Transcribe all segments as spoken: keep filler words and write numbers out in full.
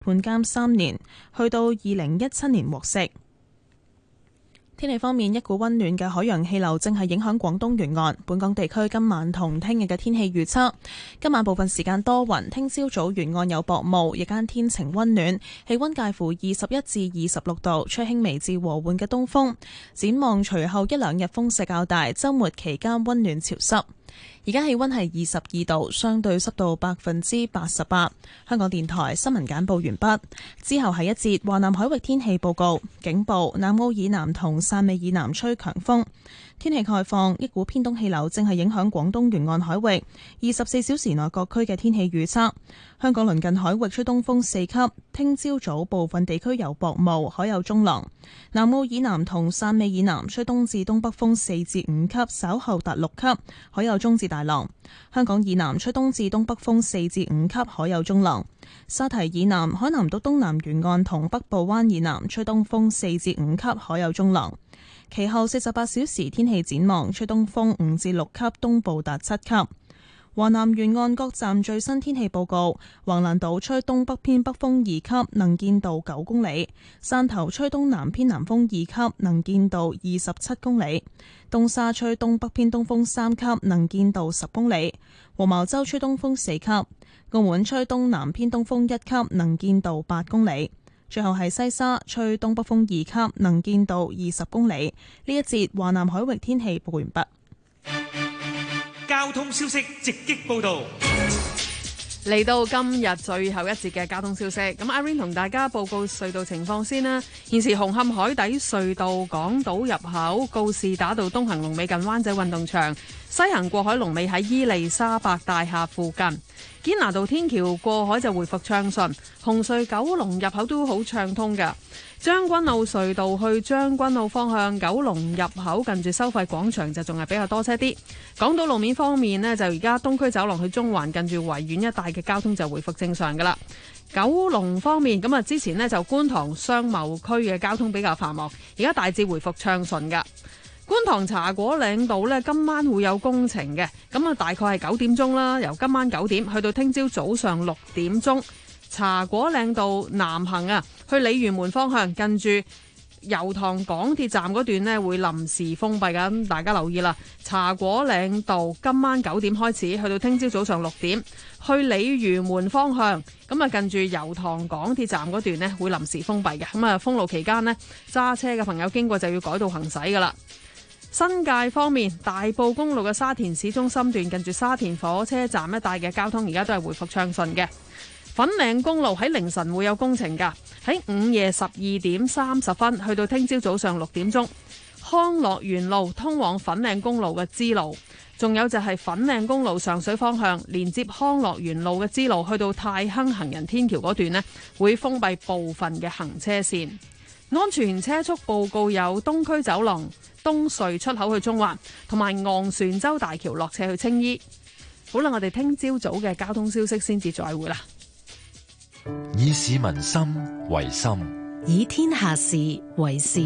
判監三年，去到二零一七年獲釋。天氣方面，一股溫暖嘅海洋氣流正係影響廣東沿岸。本港地區今晚同聽日嘅天氣預測：今晚部分時間多雲，聽朝早沿岸有薄霧，日間天晴溫暖，氣溫介乎二十一至二十六度，吹輕微至和緩嘅東風。展望隨後一兩日風勢較大，週末期間溫暖潮濕。而家氣溫係二十二度，相對濕度百分之八十八。香港電台新聞簡報完畢，之後係一節華南海域天氣報告。警報：南澳以南同汕尾以南吹強風。天氣概況：一股偏東氣流正係影響廣東沿岸海域。二十四小時內各區嘅天氣預測：香港鄰近海域吹東風四級，聽朝早部分地區有薄霧，海有中浪。南澳以南同汕尾以南吹東至東北風四至五級，稍後達六級，海有中至大浪。香港以南吹東至東北風四至五級，海有中浪。沙堤以南、海南島東南沿岸同北部灣以南吹東風四至五級，海有中浪。其後四十八小時天氣展望，吹東風五至六級，東部達七級。華南沿岸各站最新天氣報告：橫瀾島吹東北偏北風二級，能見度九公里；汕頭吹東南偏南風二級，能見度二十七公里；東沙吹東北偏東風三級，能見度十公里；黃茅洲吹東風四級；澳門吹東南偏東風一級，能見度八公里。最後係西沙吹東北風二級，能見度二十公里。呢一節華南海域天氣報完畢。 交通消息直擊報道， 嚟到今日最後一節嘅交通消息，咁阿 Rain 同大家報告隧道情況先啦。現時紅磡海底隧道港島入口告士打道東行龍尾近灣仔運動場，西行過海龍尾喺伊利沙伯大廈附近。堅拿道天橋過海就回復暢順，紅隧九龍入口都好暢通㗎。將軍澳隧道去將軍澳方向九龍入口近住收費廣場就仲係比較多車啲。港島路面方面呢，就而家東區走廊去中環近住維園一帶嘅交通就回復正常噶啦。九龍方面咁啊，之前呢就觀塘商貿區嘅交通比較繁忙，而家大致回復暢順噶。觀塘茶果嶺道呢，今晚會有工程嘅，咁啊大概係九點鐘啦，由今晚九點去到聽朝早上六點鐘。茶果嶺道南行啊，去鯉魚門方向近住油塘港鐵站嗰段呢會臨時封閉噶，咁大家留意啦。茶果嶺道今晚九點開始去到聽朝早上六點，去鯉魚門方向咁啊，近住油塘港鐵站嗰段呢會臨時封閉嘅，咁啊封路期間呢，揸車嘅朋友經過就要改道行駛噶啦。新界方面，大埔公路嘅沙田市中心段近住沙田火車站一帶嘅交通而家都係回復暢順嘅。粉嶺公路喺凌晨會有工程㗎，喺午夜十二點三十分去到聽朝早上六點鐘，康樂園路通往粉嶺公路嘅支路，仲有就係粉嶺公路上水方向連接康樂園路嘅支路去到太坑行人天橋嗰段呢，會封閉部分嘅行車線。安全車速報告有東區走廊、東隧出口去中環，同埋昂船洲大橋落斜去青衣。好啦，我哋聽朝早嘅交通消息先至再會啦。 以市民心為心， 以天下事為事。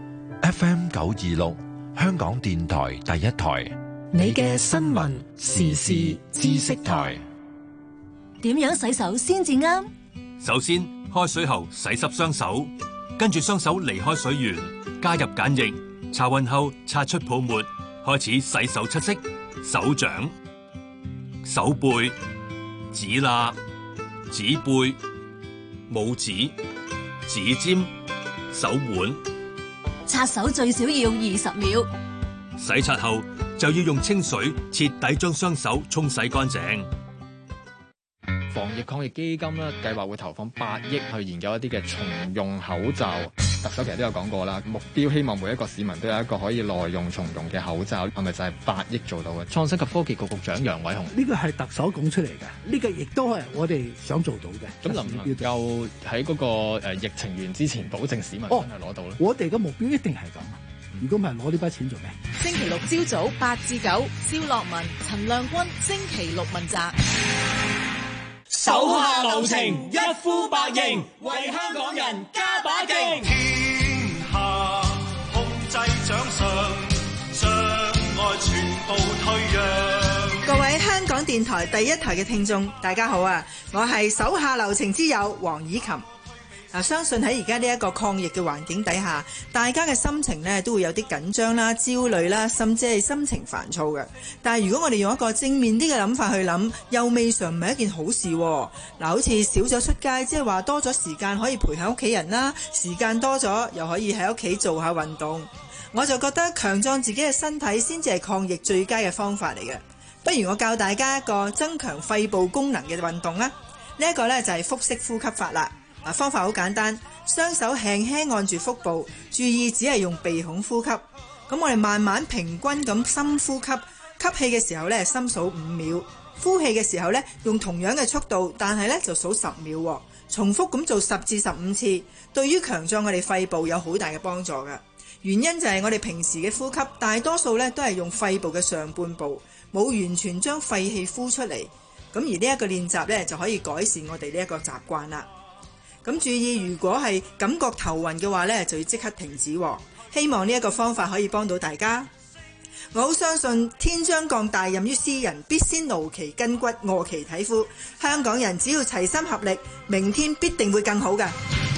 F M 九二六，香港電台第一台， 你嘅新聞時事知識台。 點樣洗手先至啱？ 首先，開水後洗濕雙手，跟住雙手離開水源，加入鹼液，擦勻後擦出泡沫，開始洗手七式：手掌、手背、指罅、指背、拇指、指尖、手腕。 擦手最少要二十秒。 洗刷後就要用清水徹底將雙手沖洗乾淨。 防疫抗疫基金咧，計劃會投放八億去研究一啲嘅重用口罩。特首其實都有講過啦，目標希望每一個市民都有一個可以耐用重用嘅口罩，係咪就係八億做到嘅？創新及科技局局長楊偉雄， 呢個係特首講出嚟嘅，呢個亦都係我哋想做到嘅。 咁能唔能夠喺嗰個誒疫情完之前，保證市民真係攞到咧？ 我哋嘅目標一定係咁。如果唔係攞呢筆錢做咩？ 星期六朝早八至九，蕭樂文、陳亮君，星期六問責。 手下留情，一呼百應，為香港人加把勁。天下控制掌上，障礙全部退讓。 各位香港電台台第一台嘅聽眾，大家好啊！我係手下留情之友黃以琴。嗱，相信喺而家呢一個抗疫嘅環境底下，大家嘅心情呢都會有啲緊張啦、焦慮啦，甚至係心情煩躁嘅。但係如果我哋用一個正面啲嘅諗法去諗，又未嘗唔係一件好事。嗱，好似少咗出街，即係話多咗時間可以陪下屋企人啦，時間多咗又可以喺屋企做下運動。我就覺得強壯自己嘅身體先至係抗疫最佳嘅方法嚟嘅。不如我教大家一個增強肺部功能嘅運動啦。呢一個呢就係腹式呼吸法啦。嗱，方法好簡單，雙手輕輕按住腹部，注意只係用鼻孔呼吸。咁我哋慢慢平均咁深呼吸，吸氣嘅時候呢，深數五秒，呼氣嘅時候呢，用同樣嘅速度，但係呢就數十秒，重複咁做十至十五次，對於強壯我哋肺部有好大嘅幫助㗎。原因就係我哋平時嘅呼吸大多數呢都係用肺部嘅上半部，冇完全將廢氣呼出嚟。咁而呢一個練習呢，就可以改善我哋呢一個習慣啦。咁注意，如果係感覺頭暈嘅話呢，就要即刻停止。希望呢一個方法可以幫到大家。我好相信天將降大任於斯人，必先勞其筋骨，餓其體膚。香港人只要齊心合力，明天必定會更好㗎。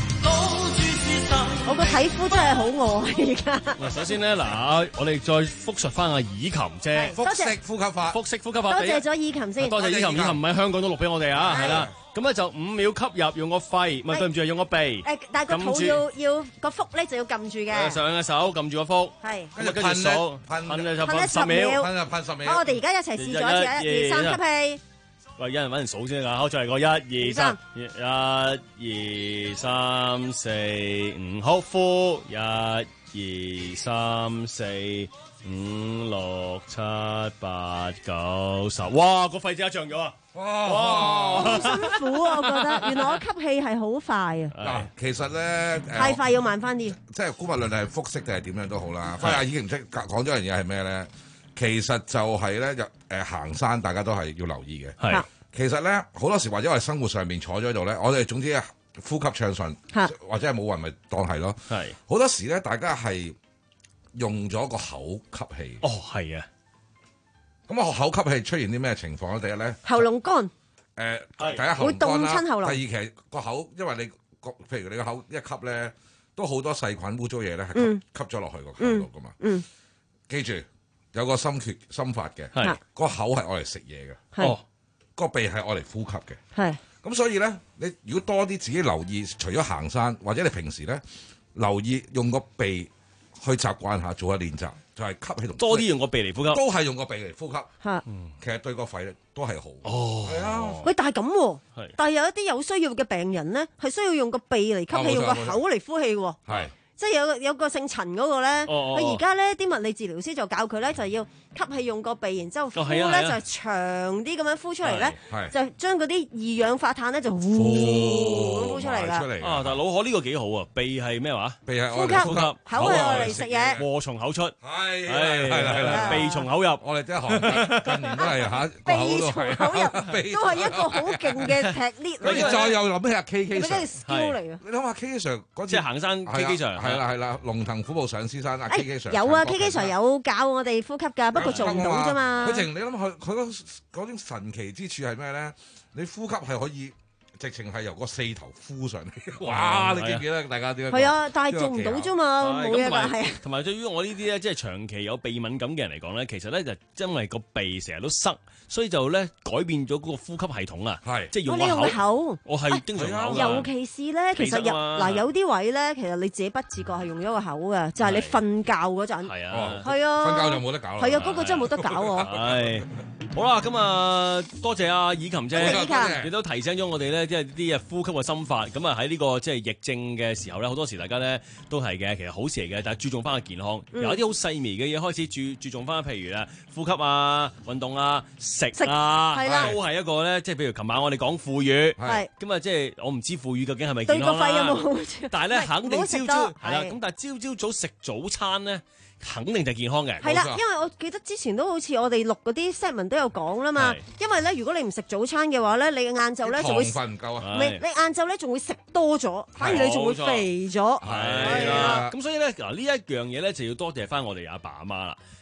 我個體膚真係好餓而家。 嗱，首先咧，嗱，我哋再複述翻阿以琴啫。 腹式呼吸法， 腹式呼吸法。 多謝咗以琴先。 多謝以琴，以琴唔喺香港都錄俾我哋啊，係啦。咁咧就五秒吸入，用個肺，唔係對唔住，用個鼻。 誒，但係個肚要要個腹咧就要撳住嘅。 上隻手撳住個腹。係。咁啊，跟住數，噴咧就噴十秒，噴就噴十秒。 好，我哋而家一齊試咗一次，一、二、三，吸氣。 喂，有人揾人數先㗎，好，再嚟個一、二、三，一、二、三、四、五，好，呼，一、二、三、四、五、六、七、八、九、十，哇，個肺即刻脹咗啊！哇， 好辛苦啊，我覺得，原來我吸氣係好快啊。 嗱，其實咧， 太快要慢翻啲。 即係姑勿論係腹式定係點樣都好啦。反正阿以琴唔識講咗樣嘢係咩咧？其實就係咧，就誒行山，大家都係要留意嘅。係，其實咧好多時或者我哋生活上面坐咗喺度咧，我哋總之呼吸暢順，或者係冇雲咪當係咯。係，好多時咧，大家係用咗個口吸氣。 哦，係啊。 咁啊，口吸氣出現啲咩情況咧？第一咧， 喉嚨乾。 誒，第一喉嚨乾啦。 會凍親喉嚨。 第二其實個口，因為你個譬如你個口一吸咧，都好多細菌污糟嘢咧係吸吸咗落去個口度噶嘛。嗯。記住。有個心缺心法嘅，係個口係愛嚟食嘢嘅，哦，個鼻係愛嚟呼吸嘅，係咁所以咧，你如果多啲自己留意，除咗行山或者你平時咧留意用個鼻去習慣下做下練習，就係吸氣同多啲用個鼻嚟呼吸， 都係用個鼻嚟呼吸，嚇，其實對個肺咧都係好，哦，係啊， 喂，但係咁喎，但係有一啲有需要嘅病人咧，係需要用個鼻嚟吸氣，用個口嚟呼氣喎，係。即係有有個姓陳嗰個咧，佢而家咧啲物理治療師就教佢咧，就要吸氣用個鼻，然之後呼咧、哦啊啊、就長啲咁樣呼出嚟咧，就將嗰啲二氧化碳咧就呼咁呼出嚟啦。 啊，但係腦殼呢個幾好啊！鼻係咩話？ 鼻係呼吸，呼吸口係我嚟食嘢， 禍從口出。 係係啦係啦， 鼻從口入。 我哋即係學近年都係嚇， 鼻從口入都係一個好勁嘅踢 lift。 跟住再又諗起阿 K K Sir， 係你諗下 K K Sir 嗰即係行山 K K Sir。 係啦係啦，龍騰虎步上獅山啊 ！K K Sir 有啊 ，K K Sir 有教我哋呼吸㗎，不過做唔到啫嘛。 佢淨你諗佢佢嗰嗰種神奇之處係咩咧？你呼吸係可以直情係由個四頭呼上嚟。哇！你記唔記得大家點樣？ 係啊，但係做唔到啫嘛，冇嘢㗎係。 同埋對於我呢啲咧，即係長期有鼻敏感嘅人嚟講咧，其實咧就因為個鼻成日都塞。所以就咧改變咗嗰個呼吸系統啊，係即係用個口，我係經常口。 尤其是咧，其實有嗱有啲位咧，其實你自己不自覺係用咗個口嘅，就係你瞓覺嗰陣。係啊，係啊， 瞓覺就冇得搞啦。 係啊，嗰個真係冇得搞喎。 係好啦，咁啊多謝阿以琴姐，亦都提醒咗我哋咧，即係啲呼吸嘅心法。咁啊喺呢個即係疫症嘅時候咧，好多時大家咧都係嘅，其實好事嚟嘅，但係注重翻個健康，有一啲好細微嘅嘢開始注注重翻，譬如啊呼吸啊、運動啊。食啊，都係一個咧，即係譬如琴晚我哋講腐乳，係咁啊，即係我唔知腐乳究竟係咪健康啦。對個肺有冇好處？但係咧，肯定朝朝係啦。咁但係朝朝早食早餐咧，肯定就係健康嘅。 係啦，因為我記得之前都好似我哋錄嗰啲 segment 都有講啦嘛。因為咧，如果你唔食早餐嘅話咧，你晏晝咧就會糖分唔夠啊。 你你晏晝咧仲會食多咗，反而你仲會肥咗。 係啦，咁所以咧嗱呢一樣嘢咧就要多謝翻我哋阿爸阿媽啦。嗱，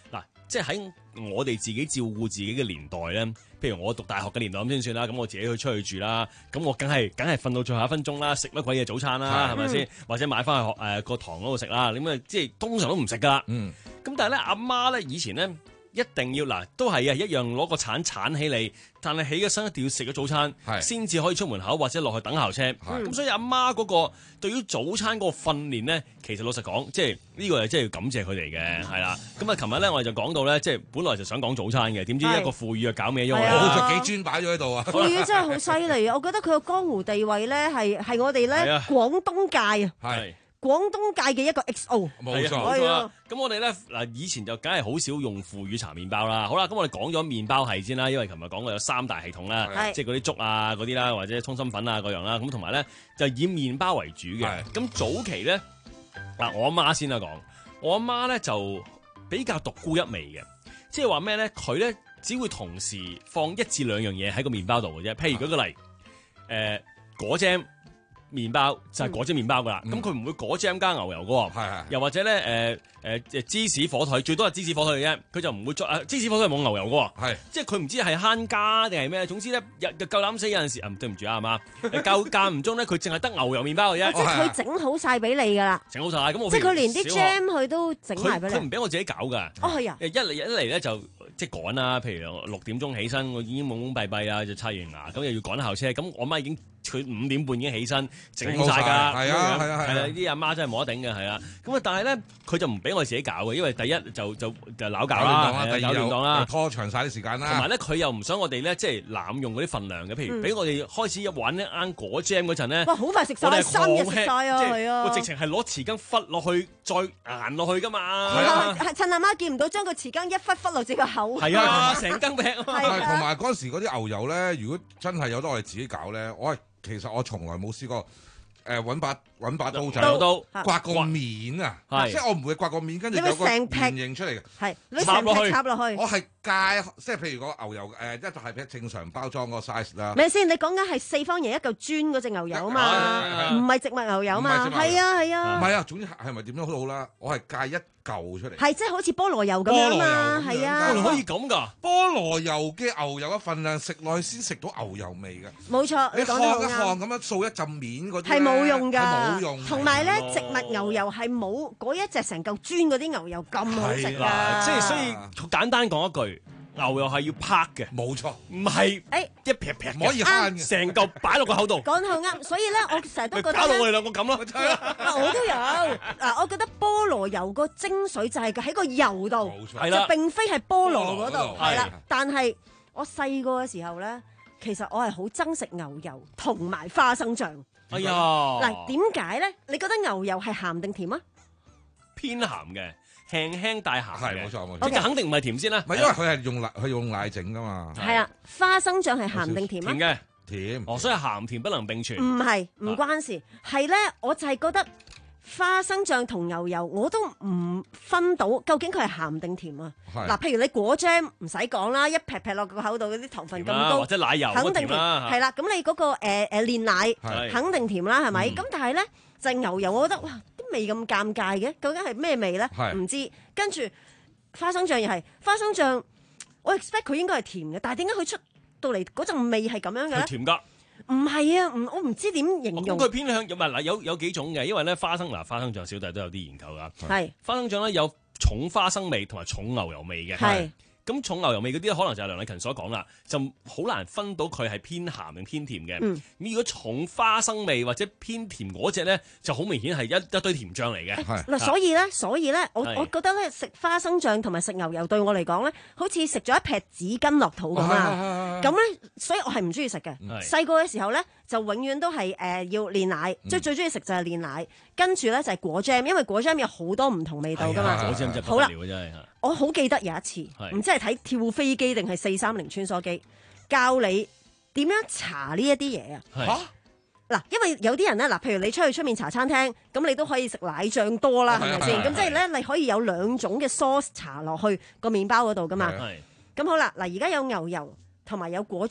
即係喺我哋自己照顧自己嘅年代咧，譬如我讀大學嘅年代咁先算啦，咁我自己去出去住啦，咁我梗係梗係瞓到最後一分鐘啦，食乜鬼嘢早餐啦，係咪先？或者買翻去學誒個堂嗰度食啦，咁啊即係通常都唔食噶啦。嗯，咁但係咧阿媽咧以前咧。一定要嗱，都係啊，一樣攞個鏟鏟起你，但係起咗身一定要食咗早餐，先至可以出門口或者落去等校車。咁所以阿媽嗰個對於早餐嗰個訓練咧，其實老實講，即係呢個係真係要感謝佢哋嘅，係啦。咁啊，琴日咧我哋就講到咧，即係本來就想講早餐嘅，點知一個腐乳啊搞咩咗？ 我就幾磚擺咗喺度啊！ 腐乳真係好犀利啊！我覺得佢個江湖地位咧係係我哋咧廣東界啊。係。廣東界嘅一個 X O， 冇錯冇錯。咁我哋咧嗱，以前就梗係好少用腐乳茶麵包啦。好啦，咁我哋講咗麵包係先啦，因為琴日講過有三大系統啦，即係嗰啲粥啊嗰啲啦，或者通心粉啊嗰樣啦。咁同埋咧就以麵包為主嘅。咁早期咧嗱，我阿媽先啦講，我阿媽咧就比較獨沽一味嘅，即係話咩咧？佢咧只會同時放一至兩樣嘢喺個麵包度嘅啫。譬如舉個例，誒、呃、果醬。麵包就係果醬麵包噶啦，咁佢唔會果醬加牛油噶喎，係係，又或者咧誒誒芝士火腿，最多係芝士火腿嘅啫，佢就唔會再誒芝士火腿係冇牛油噶喎，係，即係佢唔知係慳家定係咩，總之咧又夠膽死有陣時，啊對唔住啊阿媽，夠間唔中咧佢淨係得牛油麵包嘅啫， 即係佢整好晒俾你噶啦， 整好晒，咁我即係佢連啲 jam 佢都整埋俾你， 佢唔俾我自己搞噶， 哦係啊， 一嚟一嚟咧就。即係趕啦，譬如六點鐘起身，我已經懵懵閉閉啊，就刷完牙，咁又要趕校車，咁我媽已經佢五點半已經起身整好晒㗎，係啊係啊係啊，呢啲阿媽真係冇得頂嘅，係啊，咁啊但係咧佢就唔俾我自己搞嘅，因為第一就就就攪搞啦， 第二亂檔啦， 拖長晒啲時間啦， 同埋咧佢又唔想我哋咧即係濫用嗰啲份量嘅，譬如俾我哋開始玩一啱果 jam 嗰陣咧， 哇好快食晒，三日食晒啊，係啊， 我直情係攞匙羹忽落去再硬落去㗎嘛， 係啊，趁阿媽見唔到，將個匙羹一忽忽落自己個口， 係啊。成羹劈， 同埋嗰陣時嗰啲牛油咧，如果真係有得我哋自己搞咧，我係其實我從來冇試過誒揾把揾把刀仔刀刮個面啊，即係我唔會刮個面，跟住有個圓形出嚟嘅， 係你成劈插落去， 我係介即係譬如個牛油誒一係劈正常包裝個 size 啦。 咪先？你講緊係四方形一嚿磚嗰隻牛油啊嘛，唔係植物牛油嘛，係啊係啊。 唔係啊，總之係咪點樣都好啦，我係介一嚿出嚟， 係即係好似菠蘿油咁樣嘛，係啊， 可以咁㗎？ 菠蘿油嘅牛油嘅份量食落去先食到牛油味嘅， 冇錯。 你烘一烘咁樣掃一陣面嗰啲係冇用㗎， 係冇用。 同埋咧，植物牛油係冇嗰一隻成嚿磚嗰啲牛油咁好食㗎。 即係所以簡單講一句。牛油係要拍嘅， 冇錯， 唔係誒一劈劈唔可以慳嘅， 成嚿擺落個口度。 講得好啱，所以咧我成日都覺得搞到我哋兩個咁咯。 我都有嗱，我覺得菠蘿油個精髓就係喺個油度，就並非係菠蘿嗰度，係啦。但係我細個嘅時候咧，其實我係好憎食牛油同埋花生醬。 哎呀， 嗱點解咧？你覺得牛油係鹹定甜啊？ 偏鹹嘅。輕輕帶鹹係冇錯冇錯， 即係肯定唔係甜先啦。 唔係因為佢係用奶佢用奶整噶嘛。 係啊，花生醬係鹹定甜啊？ 甜嘅甜。 哦，所以鹹甜不能並存。 唔係唔關事，係咧，我就係覺得花生醬同牛油我都唔分到究竟佢係鹹定甜啊。嗱，譬如你果醬唔使講啦，一劈劈落個口度嗰啲糖分咁高， 或者奶油肯定甜。係啦，咁你嗰個誒誒煉奶肯定甜啦，係咪？咁但係咧就牛油，我覺得哇。味咁尷尬嘅，究竟係咩味咧？唔知。跟住花生醬又係花生醬，我 expect 佢應該係甜嘅，但係點解佢出到嚟嗰陣味係咁樣嘅咧？ 甜㗎。 唔係啊，唔我唔知點形容。 佢偏向唔係嗱，有有幾種嘅，因為咧花生嗱花生醬小弟都有啲研究㗎。係花生醬咧有重花生味同埋重牛油味嘅。係。咁重牛油味嗰啲可能就係梁禮勤所講啦，就好難分到佢係偏鹹定偏甜嘅。咁、嗯、如果重花生味或者偏甜嗰隻咧，就好明顯係一一堆甜醬嚟嘅。 嗱，所以咧，所以咧，我我覺得咧，食花生醬同埋食牛油對我嚟講咧，好似食咗一撇紙巾落肚咁啊！咁咧，所以我係唔中意食嘅。細個嘅時候咧，就永遠都係誒、呃、要煉奶，即係、嗯、最中意食就係煉奶，跟住咧就係果醬，因為果醬有好多唔同味道噶嘛。果醬真係不得了，真係。我好記得有一次，唔知係睇跳飛機定係四三零穿梭機，教你點樣搽呢一啲嘢啊！嚇嗱，因為有啲人咧，嗱，譬如你出去出面茶餐廳，咁你都可以食奶醬多啦，係咪先？咁即係咧，你可以有兩種嘅 sauce 搽落去個麵包嗰度噶嘛。咁好啦，嗱，而家有牛油同埋有果醬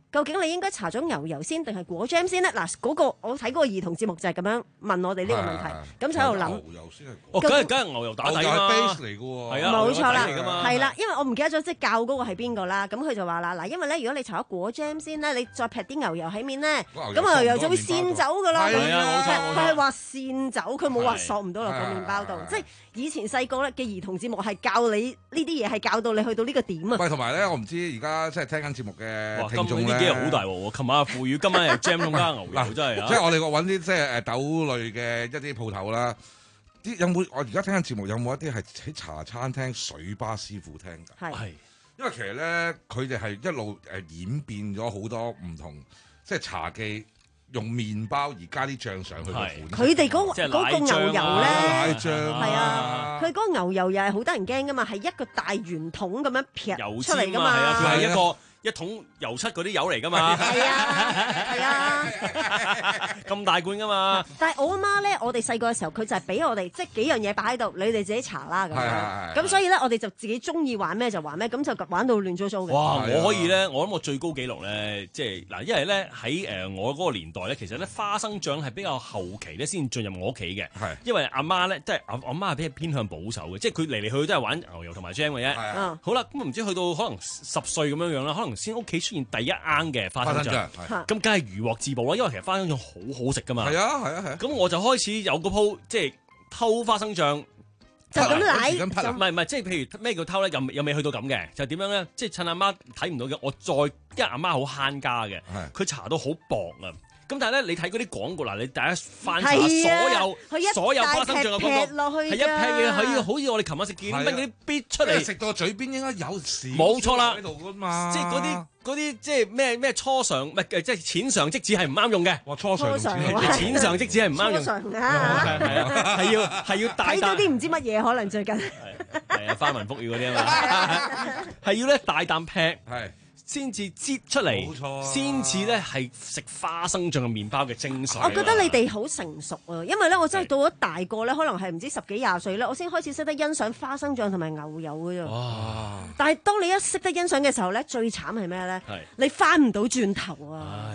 究竟你應該搽咗牛油先定係果醬先咧？嗱，嗰個我睇嗰個兒童節目就係咁樣問我哋呢個問題，咁就喺度諗。 牛油先係哦，梗係梗係牛油打底啦 base 嚟嘅喎， 係啊， 冇錯啦，係啦， 係因為我唔記得咗即係教嗰個係邊個啦。咁佢就話啦，嗱，因為咧，如果你搽咗果醬先咧，你再劈啲牛油喺面咧，咁牛油就會跣走㗎啦。 係啊，冇錯冇錯。 佢係話跣走，佢冇話索唔到落個麵包度。即係以前細個咧嘅兒童節目係教你呢啲嘢，係教到你去到呢個點啊。 喂，同埋咧，我唔知而家即係聽緊節目嘅聽眾咧， 呢幾日好大鑊喎！琴晚腐乳，今晚又 jam 同加牛油，真係啊！ 即係我哋揾啲即係誒豆類嘅一啲鋪頭啦。啲有冇？我而家聽緊節目有冇一啲係喺茶餐廳水吧師傅聽㗎？ 係， 因為其實咧，佢哋係一路誒演變咗好多唔同，即係茶記用麵包而加啲醬上去嘅款。 佢哋嗰嗰個牛油咧， 奶醬係啊，佢嗰個牛油又係好得人驚㗎嘛，係一個大圓筒咁樣劈出嚟㗎嘛， 係啊，佢係一個。一桶油漆嗰啲油嚟㗎嘛， 係啊係啊， 咁大罐㗎嘛。 但係我阿媽咧，我哋細個嘅時候，佢就係俾我哋即係幾樣嘢擺喺度，你哋自己搽啦咁樣。咁所以咧，我哋就自己中意玩咩就玩咩，咁就玩到亂糟糟嘅。 哇！我可以咧，我諗我最高紀錄咧，即係嗱，因為咧喺誒我嗰個年代咧，其實咧花生醬係比較後期咧先進入我屋企嘅。係，因為阿媽咧，即係阿阿媽係比較偏向保守嘅，即係佢嚟嚟去去都係玩牛油同埋 jam 嘅啫。係。好啦，咁唔知去到可能十歲咁樣樣啦，可能先屋企出現第一罌嘅花生醬，咁梗係如獲至寶啦。因為其實花生醬好好食噶嘛。係啊係啊係。咁我就開始有個鋪，即係偷花生醬， 就咁奶， 唔係唔係，即係譬如咩叫偷咧？又又未去到咁嘅，就點樣咧？即係趁阿媽睇唔到嘅，我再因為阿媽好慳家嘅，佢搽到好薄啊。咁但係咧，你睇嗰啲廣告嗱，你第一翻查所有所有花生醬嘅廣告，係一劈嘅，係好似我哋琴晚食件冰嗰啲逼出嚟，食到嘴邊應該有時冇錯啦， 喺度噶嘛， 即係嗰啲嗰啲即係咩咩初嘗，唔係即係淺嘗即止係唔啱用嘅。 哇，初嘗淺嘗即止係唔啱用。 初嘗啊， 係啊，係要係要大睇到啲唔知乜嘢，可能最近係啊，花文福語嗰啲啊嘛，係要咧大啖劈。係。先至擠出嚟，先至咧係食花生醬嘅麵包嘅精髓。 我覺得你哋好成熟啊，因為咧我真係到咗大個咧，可能係唔知十幾廿歲咧，我先開始識得欣賞花生醬同埋牛油嘅啫。哇！但係當你一識得欣賞嘅時候咧，最慘係咩咧？係你翻唔到轉頭啊！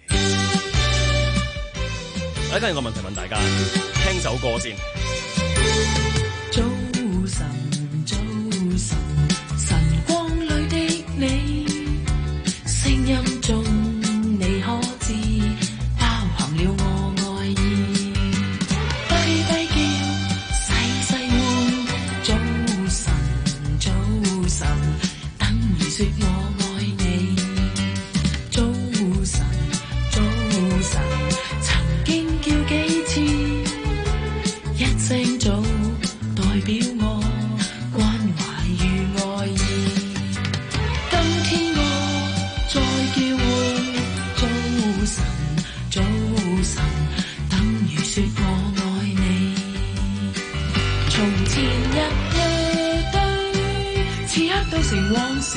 嚟緊有個問題問大家，聽首歌先。 早晨，早晨，晨光裏的你。聲音中你可知包含了我愛意，低低叫細細喚，早晨早晨，等於說我愛你。早晨早晨，曾經叫幾次，一聲早代表我關懷與愛意。今天我再叫喚，早晨早晨，等於說我愛你。從前日夜對，此刻都成往事，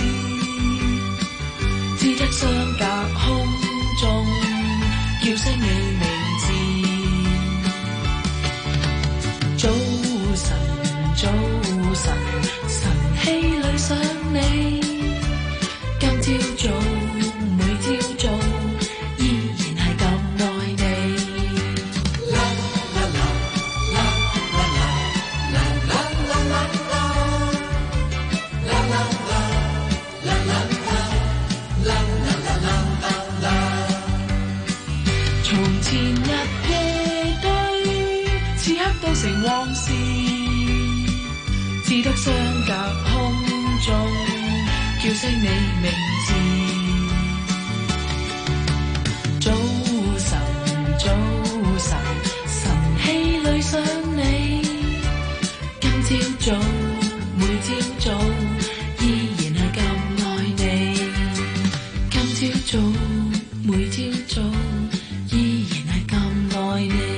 只得相隔空中，叫聲你名字。早晨早晨，晨曦裏想你，今朝早。成往事，只得相隔空中，叫聲你名字。早晨，早晨，晨曦裏想你，今朝早，每朝早，依然係咁愛你。今朝早，每朝早，依然係咁愛你。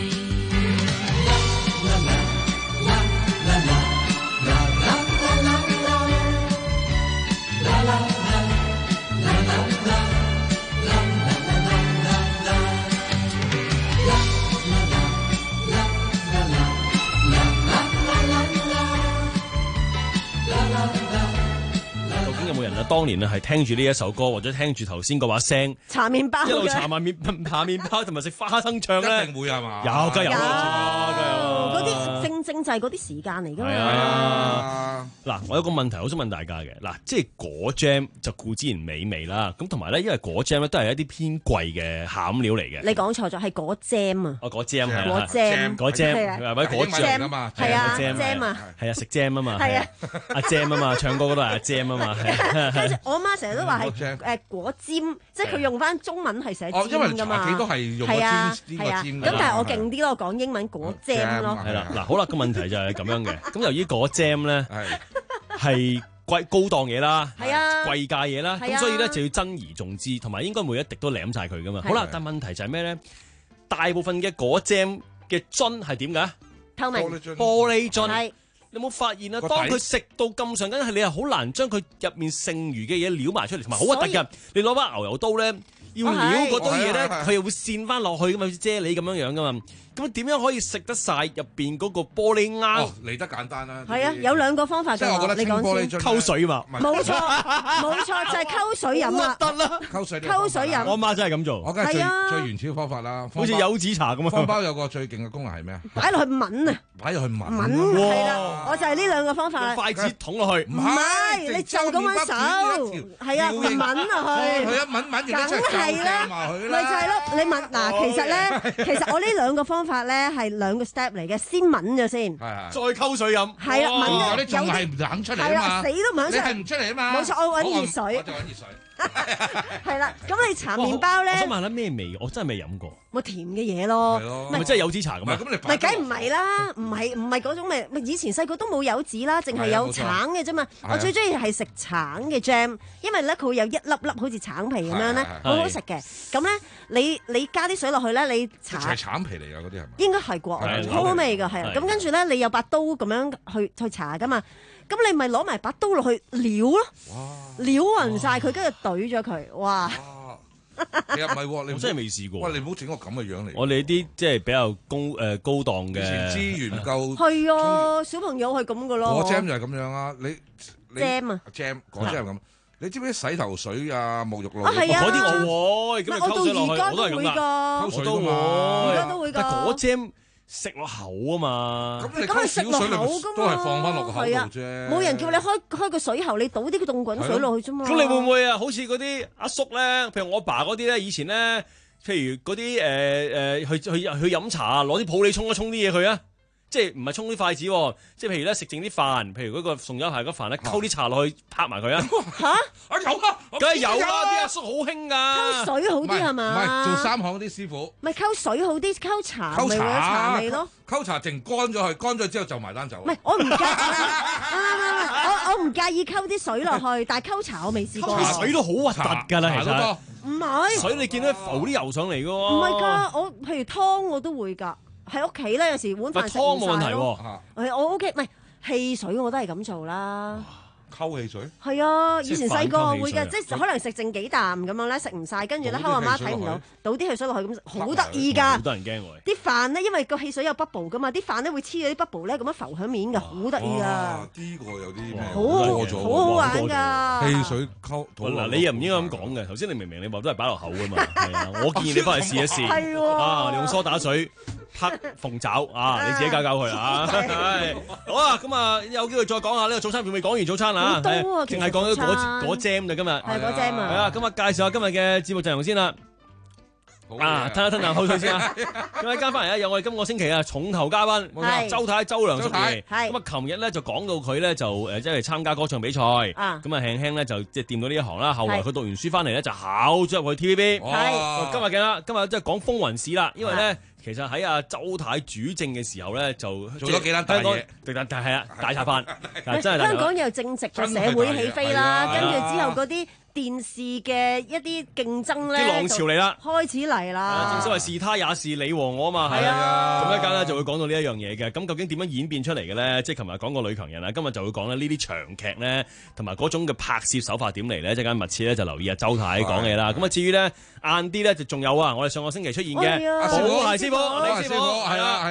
當年咧係聽住呢一首歌，或者聽住頭先嗰把聲， 搽麵包， 一路搽埋麵搽麵包，同埋食花生醬咧， 一定會係嘛？ 有，梗係有啦，嗰啲正正就係嗰啲時間嚟㗎嘛。 係啊，嗱，我有個問題好想問大家嘅，嗱，即係果 jam 就固之然美味啦，咁同埋咧，因為果 jam 咧都係一啲偏貴嘅餡料嚟嘅。 你講錯咗，係果 jam 啊！ 哦，果 jam 係果 jam， 果 jam 係咪果 jam 啊嘛？ 係啊 ，jam 啊， 係啊，食 jam 啊嘛， 係啊， 阿 jam 啊嘛，唱歌嗰度係阿 jam 啊嘛， 跟住我阿媽成日都話係誒果尖，即係佢用翻中文係寫尖㗎嘛。 幾多係用個尖呢個尖㗎？ 咁但係我勁啲咯，我講英文果 jam 咯。 係啦，嗱，好啦，個問題就係咁樣嘅。咁由於果 jam 咧係貴高檔嘢啦， 係啊， 貴價嘢啦，咁所以咧就要珍而重之，同埋應該每一滴都舐晒佢㗎嘛。好啦，但問題就係咩咧？大部分嘅果 jam 嘅樽係點㗎？ 透明玻璃樽。你有冇發現啊？當佢食到咁上緊，係你係好難將佢入面剩餘嘅嘢撩埋出嚟，同埋好核突㗎。你攞把牛油刀咧，要撩嗰堆嘢咧，佢又會滲翻落去㗎嘛，好似啫喱咁樣樣㗎嘛。咁點樣可以食得晒入邊嗰個玻璃罌？ 哦，嚟得簡單啦。 係啊，有兩個方法㗎。 即係我覺得清玻璃樽溝水嘛。 冇錯，冇錯，就係溝水飲啦。 得啦， 溝水溝水飲。 我媽真係咁做。 我梗係最最原始嘅方法啦。 好似柚子茶咁啊。 方包有個最勁嘅功能係咩啊？ 擺落去抿啊！ 擺落去抿。 抿係啦，我就係呢兩個方法啦。 筷子捅落去。 唔係，你就咁樣手。係啊，抿落去。 係啊，抿抿完梗係啦，咪就係咯。你抿嗱，其實咧，其實我呢兩個方法咧係兩個 step 嚟嘅，先抿咗先， 再溝水飲。 係啦，抿咗有啲仲係唔肯出嚟啊嘛， 係啦，死都唔肯出嚟， 你係唔出嚟啊嘛。 冇錯，我揾熱水。 我就揾熱水。 係啦，咁你搽麵包咧？ 我想問下咩味？我真係未飲過。 冇甜嘅嘢咯， 係咪真係柚子茶咁啊？ 咁你咪梗唔係啦，唔係唔係嗰種味。以前細個都冇柚子啦，淨係有橙嘅啫嘛。我最中意係食橙嘅 jam，因為咧佢會有一粒粒好似橙皮咁樣咧，好好食嘅。咁咧你你加啲水落去咧，你搽係橙皮嚟㗎嗰啲係咪？ 應該係啩，好好味㗎，係啊。咁跟住咧，你有把刀咁樣去去搽㗎嘛。咁你咪攞埋把刀落去撩咯，撩勻晒佢，跟住懟咗佢，哇！ 你又唔係喎，你真係未試過。 喂，你唔好整個咁嘅樣嚟。 我哋啲即係比較高誒高檔嘅資源夠。 係啊，小朋友係咁嘅咯。 果 jam 就係咁樣啊，你 jam 啊 jam 果 jam 咁。你知唔知洗頭水啊、沐浴露嗰啲我會，咁你溝水落去我都係咁噶， 溝水都會， 而家都會㗎。 但果 jam食落口啊嘛， 咁你溝少水你都係放翻落個口度啫。 冇人叫你開開個水喉，你倒啲凍滾水落去啫嘛。 咁你會唔會啊？好似嗰啲阿叔咧，譬如我爸嗰啲咧，以前咧，譬如嗰啲誒誒去去去飲茶啊，攞啲普洱沖一沖啲嘢去啊。即係唔係沖啲筷子，即係譬如咧食剩啲飯，譬如嗰個餸油蟹嗰飯咧，溝啲茶落去拍埋佢啊！ 嚇啊有啊， 梗係有啦，啲阿叔好興噶。 溝水好啲係嘛？ 唔係做三行啲師傅。 咪溝水好啲，溝茶溝咪會有茶味咯。 溝茶淨乾咗佢，乾咗之後就埋單走。 唔係我唔介意，我我唔介意溝啲水落去，但係溝茶我未試過。 溝水都好核突㗎啦，其實。 唔係。 水你見到浮啲油上嚟㗎喎。 唔係㗎，我譬如湯我都會㗎。喺屋企咧，有時碗飯食唔晒咯。係我 OK，唔係汽水我都係咁做啦。 溝汽水？ 係啊，以前細個會嘅，即係可能食剩幾啖咁樣咧，食唔晒，跟住咧，溝阿媽睇唔到，倒啲汽水落去咁，好得意㗎。 好多人驚喎。啲飯咧，因為個汽水有 bubble 㗎嘛，啲飯咧會黐咗啲 bubble 咧，咁樣浮喺面㗎，好得意㗎。 呢個有啲咩？ 好好好玩㗎。 汽水溝嗱，你又唔應該咁講嘅。頭先你明明你話都係擺落口㗎嘛，係啊，我建議你翻嚟試一試。 係喎。 啊，你用梳打水。黑鳳爪啊！你自己教教佢啊！係好啊！咁啊，有機會再講下呢個早餐，仲未講完早餐啊！ 多啊， 淨係講咗果果 jam 嘅今日。 係果 jam 啊！ 係啊！咁啊，介紹下今日嘅節目陣容先啦。啊，吞下吞下口水先啊！咁啊，跟翻嚟啊，有我哋今個星期啊重頭嘉賓，周太周梁淑怡。咁啊，琴日咧就講到佢咧就誒即係參加歌唱比賽。咁啊，輕輕咧就即係掂到呢一行啦。後來佢讀完書翻嚟咧就考咗入去 T V B。係。今日嘅啦，今日即係講風雲史啦，因為咧。其實喺阿周太主政嘅時候咧，就做咗幾單大嘢， 但係啊，大茶飯，真係香港又正值嘅社會起飛啦，跟住之後嗰啲電視嘅一啲競爭咧， 啲浪潮嚟啦， 開始嚟啦。 正所謂是他也是你和我啊嘛， 係啊。 咁一間咧就會講到呢一樣嘢嘅。咁究竟點樣演變出嚟嘅咧？即係琴日講過女強人啦，今日就會講咧呢啲長劇咧，同埋嗰種嘅拍攝手法點嚟咧？即係間密切咧就留意阿周太講嘢啦。咁啊至於咧晏啲咧就仲有啊，我哋上個星期出現嘅寶鞋師傅。 李師傅係啦係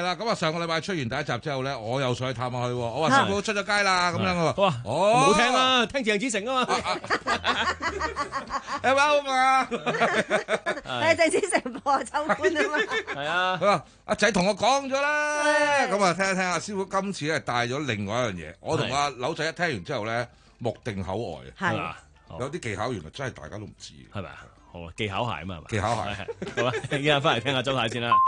啦，咁啊上個禮拜出完第一集之後咧，我又上去探下佢喎。我話師傅出咗街啦，咁樣喎。 哇！ 哦， 唔好聽啦，聽鄭子誠啊嘛。 係咪好嘛？ 係鄭子誠播秋官啊嘛。 係啊。 佢話：阿仔同我講咗啦。咁啊，聽一聽阿師傅今次咧帶咗另外一樣嘢。我同阿柳仔一聽完之後咧，目定口呆啊。係。有啲技巧原來真係大家都唔知。 係咪啊？好啊，技巧鞋啊嘛，係嘛？ 技巧鞋。 好啊，依家翻嚟聽下周太先啦。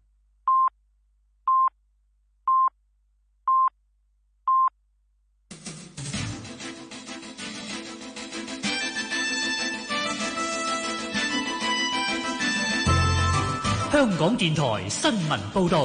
香港電台新聞報導，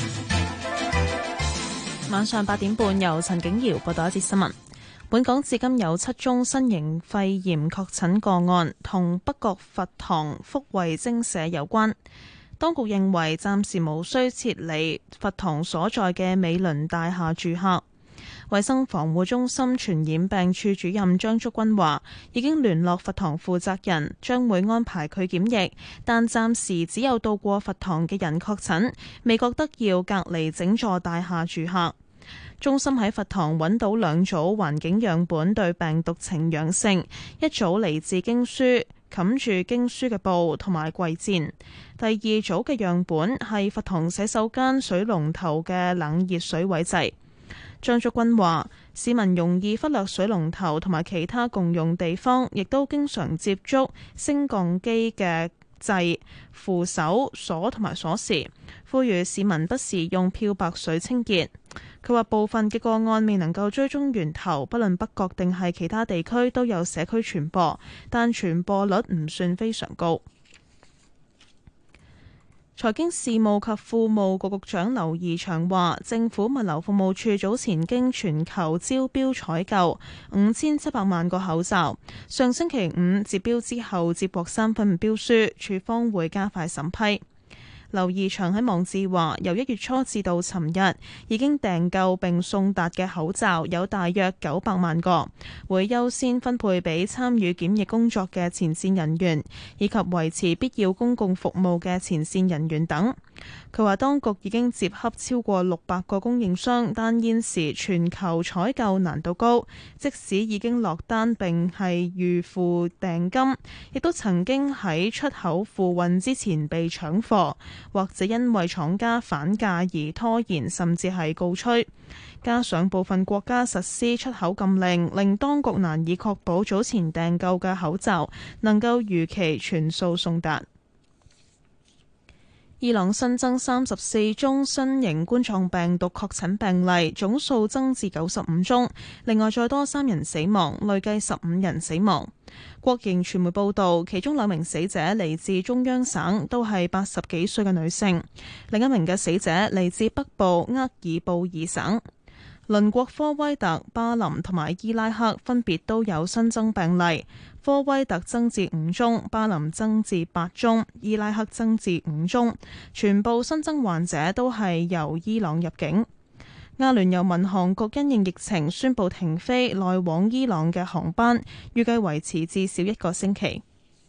晚上八點半由陳景瑤報道一節新聞。本港至今有七宗新型肺炎確診個案，同北角佛堂福慧精舍有關。當局認為暫時無需撤離佛堂所在嘅美倫大廈住客。衛生防護中心傳染病處主任張竹君話，已經聯絡佛堂負責人，將會安排佢檢疫，但暫時只有到過佛堂嘅人確診，未覺得要隔離整座大廈住客。中心喺佛堂揾到兩組環境樣本對病毒呈陽性，一組嚟自經書冚住經書嘅布同埋櫃墊，第二組嘅樣本係佛堂洗手間水龍頭嘅冷熱水位掣。張竹君話：市民容易忽略水龍頭同埋其他共用地方，亦都經常接觸升降機嘅掣、扶手、鎖同埋鎖匙，呼籲市民不時用漂白水清潔。佢話部分嘅個案未能夠追蹤源頭，不論北角定係其他地區都有社區傳播，但傳播率唔算非常高。財經事務及庫務局局長劉怡翔話，政府物流服務處早前經全球招標採購五千七百萬個口罩，上星期五截標之後接獲三份標書，處方會加快審批。劉怡翔喺網誌話，由一月初至到尋日，已經訂購並送達嘅口罩有大約九百萬個，會優先分配俾參與檢疫工作嘅前線人員，以及維持必要公共服務嘅前線人員等。佢話當局已經接洽超過六百個供應商，但現時全球採購難度高，即使已經落單並係預付訂金，亦都曾經喺出口付運之前被搶貨，或者因為廠家反價而拖延，甚至係告吹。加上部分國家實施出口禁令，令當局難以確保早前訂購嘅口罩能夠如期全數送達。伊朗新增三十四宗新型冠狀病毒確診病例，總數增至九十五宗，另外再多三人死亡，累計十五人死亡。國營傳媒報道，其中兩名死者嚟自中央省，都係八十幾歲嘅女性；另一名嘅死者嚟自北部厄爾布爾省。鄰國科威特、巴林同埋伊拉克分別都有新增病例，科威特增至五宗，巴林增至八宗，伊拉克增至五宗，全部新增患者都係由伊朗入境。阿聯酋民航局因應疫情宣布停飛來往伊朗嘅航班，預計維持至少一個星期。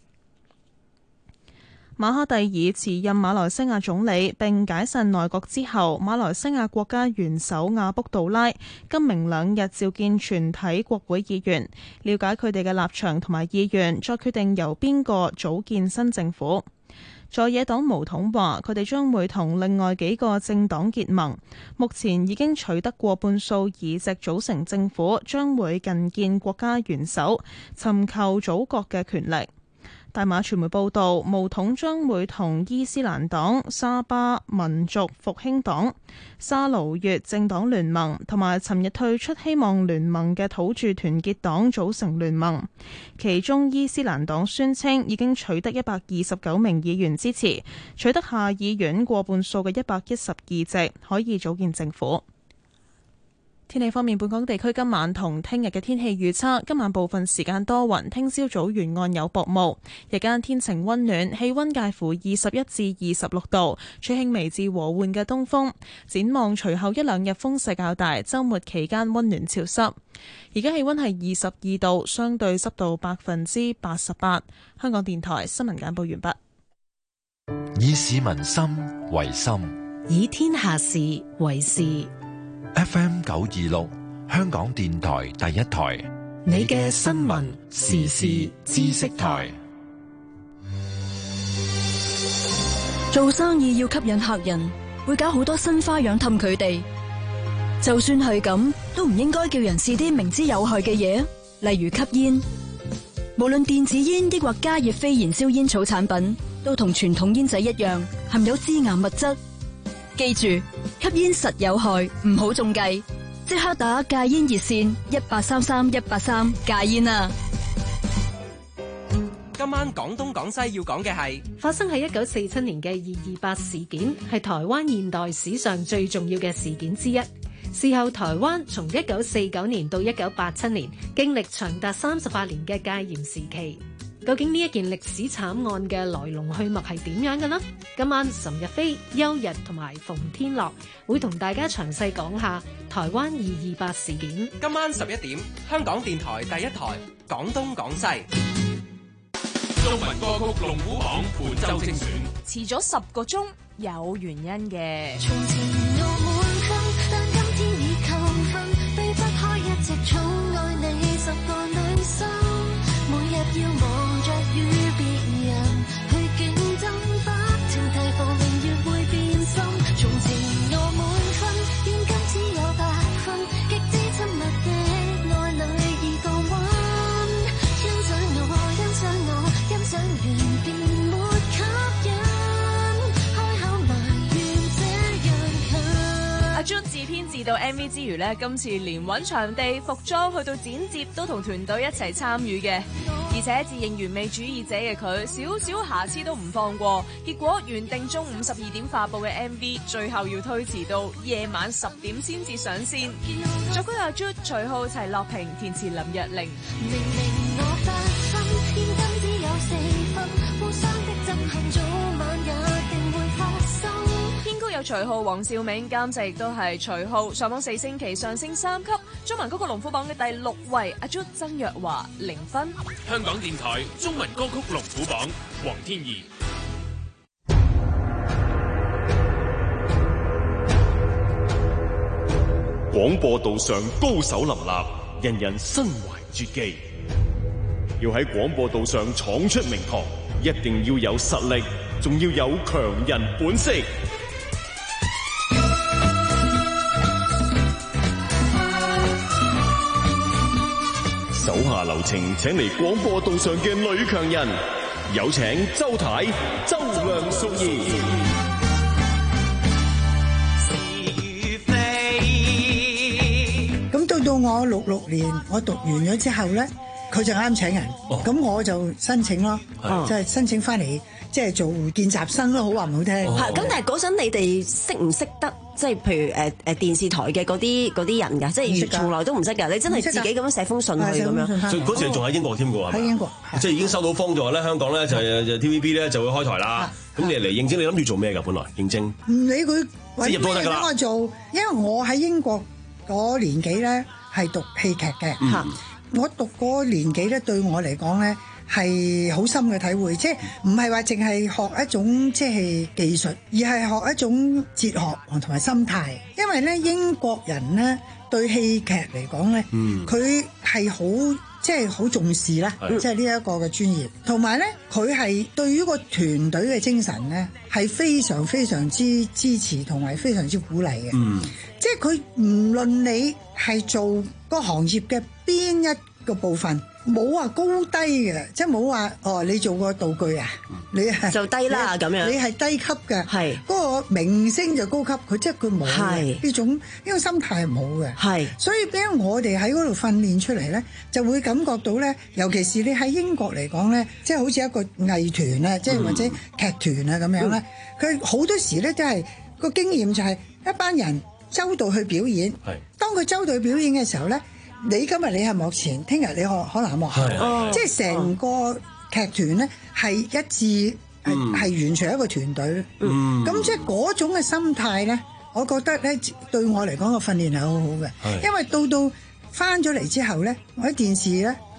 馬哈蒂爾辭任馬來西亞總理並解散內閣之後，馬來西亞國家元首阿卜杜拉今明兩日召見全體國會議員，了解佢哋嘅立場同埋意願，再決定由邊個組建新政府。在野黨巫統話，佢哋將會同另外幾個政黨結盟，目前已經取得過半數議席組成政府，將會覲見國家元首，尋求組閣嘅權力。大馬傳媒報道，巫統將會同伊斯蘭黨、沙巴民族復興黨、沙勞越政黨聯盟同埋尋日退出希望聯盟嘅土著團結黨組成聯盟。其中伊斯蘭黨宣稱已經取得一百二十九名議員支持，取得下議院過半數嘅一百一十二席，可以組建政府。天氣方面，本港地區今晚同聽日嘅天氣預測，今晚部分時間多雲，聽朝早沿岸有薄霧，日間天晴溫暖，氣溫介乎二十一至二十六度，吹輕微至和緩嘅東風。展望隨後一兩日風勢較大，週末期間溫暖潮濕。而家氣溫係二十二度，相對濕度百分之八十八。香港電台新聞簡報完畢。 以市民心為心， 以天下事為事。 F M 九二六，香港電台第一台， 你嘅新聞時事知識台。 做生意要吸引客人，會搞好多新花樣氹佢哋。就算係咁，都唔應該叫人試啲明知有害嘅嘢，例如吸煙。無論電子煙抑或加熱非燃燒煙草產品，都同傳統煙仔一樣，含有致癌物質。記住，吸煙實有害，唔好中計。即刻打戒煙熱線一八三三一八三戒煙啊！ 今晚廣東廣西要講嘅係發生喺一九四七年嘅二二八事件，係台灣現代史上最重要嘅事件之一。事後台灣從一九四九年到一九八七年，經歷長達三十八年嘅戒嚴時期。究竟呢一件歷史慘案嘅來龍去脈係點樣嘅呢？今晚岑日飛、邱日同埋馮天樂會同大家詳細講下台灣二二八事件。 今晚十一點，香港電台第一台廣東廣西中文歌曲龍虎榜本周精選， 遲咗十個鐘有原因嘅。 從前我滿分，但今天已扣分，避不開一直寵愛你十個女生，每日要忙着與別人去競爭，不停提防明月會變心。從前我滿分，現今只有八分，極之親密的愛侶已降溫，欣賞我，欣賞我，欣賞完便沒吸引，開口埋怨這樣強。 阿 Jun 自編自導 M V 之餘呢，今次連揾場地、服裝去到剪接都同團隊一齊參與嘅，而且自認完美主義者嘅佢，少少瑕疵都唔放過。結果原定中午十二點發佈嘅 M V， 最後要推遲到夜晚十點先至上線。作曲阿 Jun、徐浩、齊樂平，填詞林若寧。 明明我八分，現今只有四分，互相的憎恨早晚也定會發生。 編曲有徐浩、黃兆銘，監製亦都係徐浩。上網四星期上升三級，中文歌曲龍虎榜嘅第六位，阿 Jun 曾若華零分。 香港電台中文歌曲龍虎榜，黃天怡。 廣播道上高手林立，人人身懷絕技。要喺廣播道上闖出名堂，一定要有實力，仲要有強人本色。手下留情，請嚟廣播道上嘅女強人，有請周太、周梁淑怡。 咁到到我六六年，我讀完咗之後咧，佢就啱請人，咁、哦、我就申請咯，即係申請翻嚟，即係做見習生咯，好話唔好聽。 係咁、哦，但係嗰陣你哋識唔識得？即係譬如誒誒、呃、電視台嘅嗰啲嗰啲人㗎，即係從來都唔識㗎。你真係自己咁樣寫封信去咁樣。 所以嗰時仲喺英國添㗎喎，係咪？喺英國， 即係已經收到風就話咧，香港咧就係就 T V B 咧就會開台啦。咁你嚟應徵，你諗住做咩㗎？本來應徵唔理佢即入都得㗎啦。 我做，因為我喺英國嗰年紀咧係讀戲劇嘅嚇、嗯，我讀嗰年紀咧對我嚟講咧係好深嘅體會，即係唔係話淨係學一種即係技術，而係學一種哲學同埋心態。因為咧英國人咧對戲劇嚟講咧，佢係好即係好重視啦，即係呢一個嘅專業，同埋咧佢係對於個團隊嘅精神咧係非常非常之支持同埋非常之鼓勵嘅。嗯，即係佢唔論你係做個行業嘅邊一個部分。冇話高低嘅，即係冇話哦，你做個道具啊，你係就低啦咁樣， 你係低級嘅， 係嗰個明星就高級，佢即係佢冇嘅呢種呢個心態係冇嘅，係所以俾我哋喺嗰度訓練出嚟咧，就會感覺到咧，尤其是你喺英國嚟講咧，即係好似一個藝團啊，即係或者劇團啊咁樣咧，佢好多時咧都係個經驗就係一班人周到去表演，係當佢周到去表演嘅時候咧。你今日你係幕前，聽日你可可能係幕後，哦、即係成個劇團咧係一致，係係、嗯、完全一個團隊。咁、嗯、即係嗰種嘅心態咧，我覺得咧對我嚟講個訓練係好好嘅，因為到到翻咗嚟之後咧，我喺電視咧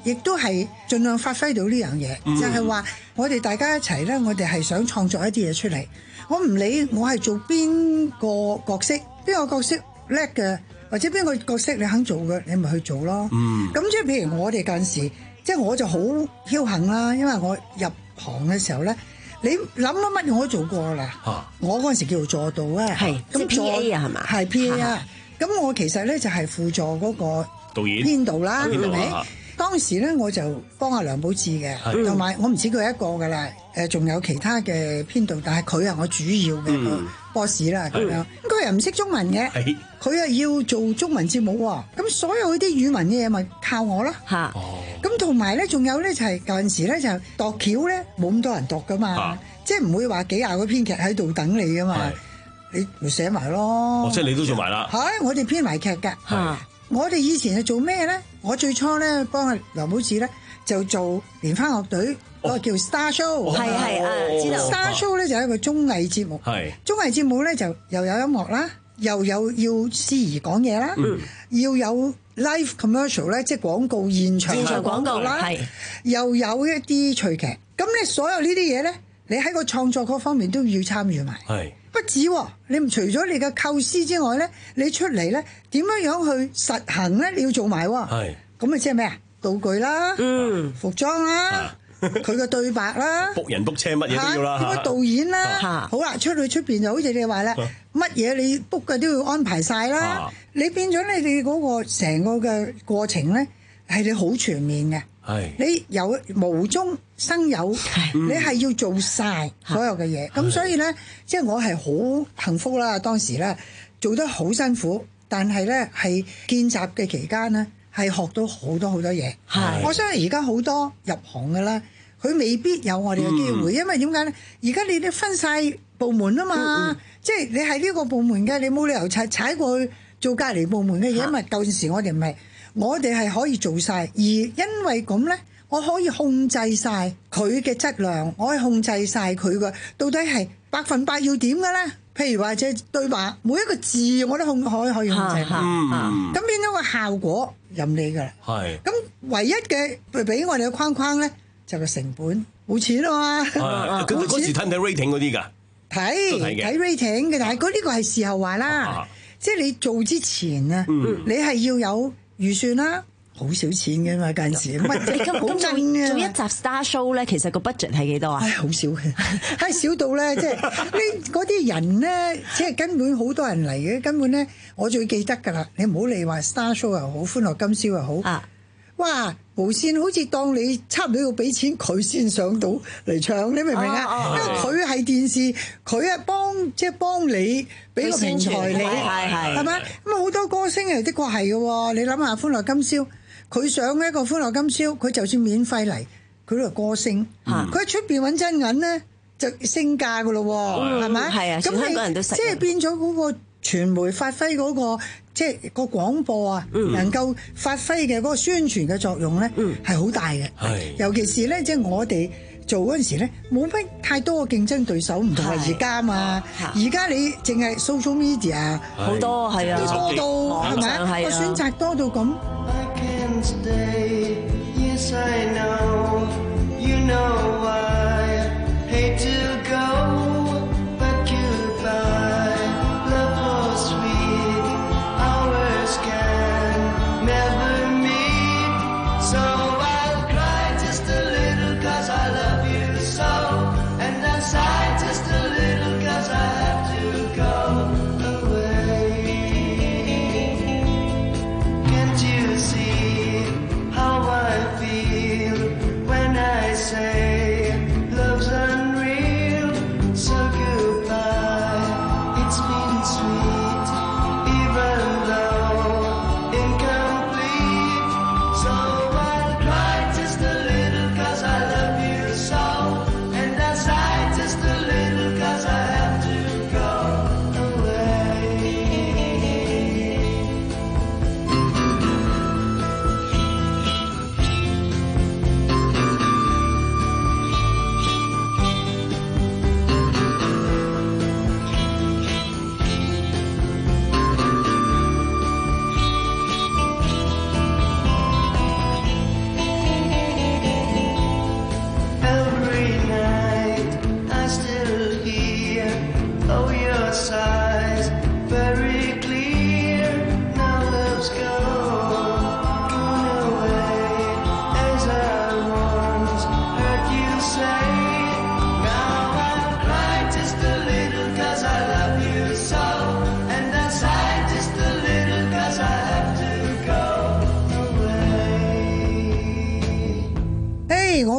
亦都係盡量發揮到呢樣嘢， 嗯就係話我哋大家一齊咧，我哋係想創作一啲嘢出嚟。我唔理我係做邊個角色，邊個角色叻嘅，或者邊個角色你肯做嘅，你咪去做咯。 嗯， 咁即係譬如我哋近時，即係我就好僥倖啦，因為我入行嘅時候咧，你諗乜乜我都做過啦。 啊、 我嗰陣時叫做助導啊， 係咁即係 P A 啊係嘛係 P A 啊。咁我其實咧就係輔助嗰個導演編導啦， 編導係咪？ 啊當時咧我就幫阿梁寶志嘅， 係同埋我唔止佢一個噶啦，誒仲有其他嘅編導，但係佢係我主要嘅嗯 boss 啦咁樣。咁佢又唔識中文嘅， 係佢又要做中文節目喎，咁所有啲語文嘅嘢咪靠我咯。 嚇， 咁同埋咧，仲有咧就係舊陣時咧就度橋咧冇咁多人度噶嘛，即係唔會話幾廿個編劇喺度等你噶嘛，你咪寫埋咯。 哦，即係你都做埋啦。 係，我哋編埋劇㗎。 係。 我哋以前係做咩咧？我最初咧幫阿梁寶志咧就做蓮花樂隊嗰個叫 Star Show， 係係啊，知道。 Star Show 咧就係一個綜藝節目， 係綜藝節目咧就又有音樂啦，又有要司儀講嘢啦，要有 live commercial 咧，即係廣告現場現場廣告啦， 係又有一啲趣劇。咁咧所有呢啲嘢咧，你喺個創作嗰方面都要參與埋。 係。 不止喎，你唔除咗你嘅構思之外咧，你出嚟咧點樣樣去實行咧？你要做埋喎。 係。 咁啊，即係咩啊？道具啦， 嗯， 服裝啦，佢嘅對白啦， 卜人卜車乜嘢都要啦。 點解導演啦？ 嚇好啦，出去出邊就好似你話啦，乜嘢你 book 嘅都要安排晒啦。你變咗你哋嗰個成個嘅過程咧，係你好全面嘅。 係。 你有無中生有，你係要做晒所有嘅嘢。咁所以咧，即係我係好幸福啦。當時咧做得好辛苦，但係咧係見習嘅期間咧係學到好多好多嘢。 係。 我相信而家好多入行嘅啦，佢未必有我哋嘅機會，因為點解咧？而家你哋分晒部門啊嘛，即係你係呢個部門嘅，你冇理由踩踩過去做隔離部門嘅嘢，因為舊陣時我哋唔係。我哋係可以做晒，而因為咁呢，我可以控制晒佢嘅質量，我可以控制晒佢嘅到底係百分百要點嘅呢？譬如話即係對白，每一個字我都控可以可以控制。咁變咗個效果任你㗎啦。 係。 咁唯一嘅俾我哋嘅框框呢，就係成本冇錢啊嘛。 咁嗰時睇唔睇 rating 嗰啲㗎？ 睇睇 rating 嘅，但係嗰呢個係事後話啦。即係你做之前啊，你係要有預算啦，好少錢嘅嘛，嗰陣時乜嘢咁咁做做一集 Star Show 咧，其實個 budget 係幾多啊？ 唉，好少嘅，係少到咧，即係呢嗰啲人咧，即係根本好多人嚟嘅，根本咧我最記得㗎啦。你唔好理話 Star Show 又好，歡樂今宵又好，啊、哇！無線好似當你差唔多要俾錢佢先上到嚟唱，你明唔明啊？哦哦、因為佢係電視，佢係幫即係幫你俾個平台你，係咪？咁啊好多歌星係的確係嘅喎。你諗下《歡樂今宵》，佢上一個《歡樂今宵》，佢就算免費嚟，佢都係歌星。佢喺出邊揾真銀咧，就升價嘅咯喎，係咪？ 係啊，全香港人都識。 即係變咗嗰個傳媒發揮嗰、嗰個。即係個廣播啊，嗯、能夠發揮嘅嗰個宣傳嘅作用咧，係好、嗯、大嘅。尤其是咧，即係我哋做嗰陣時咧，冇乜太多嘅競爭對手，唔同話而家嘛。而家你淨係 social media 好多係啊， 都多到係咪？個選擇多到咁。 Say love's unreal.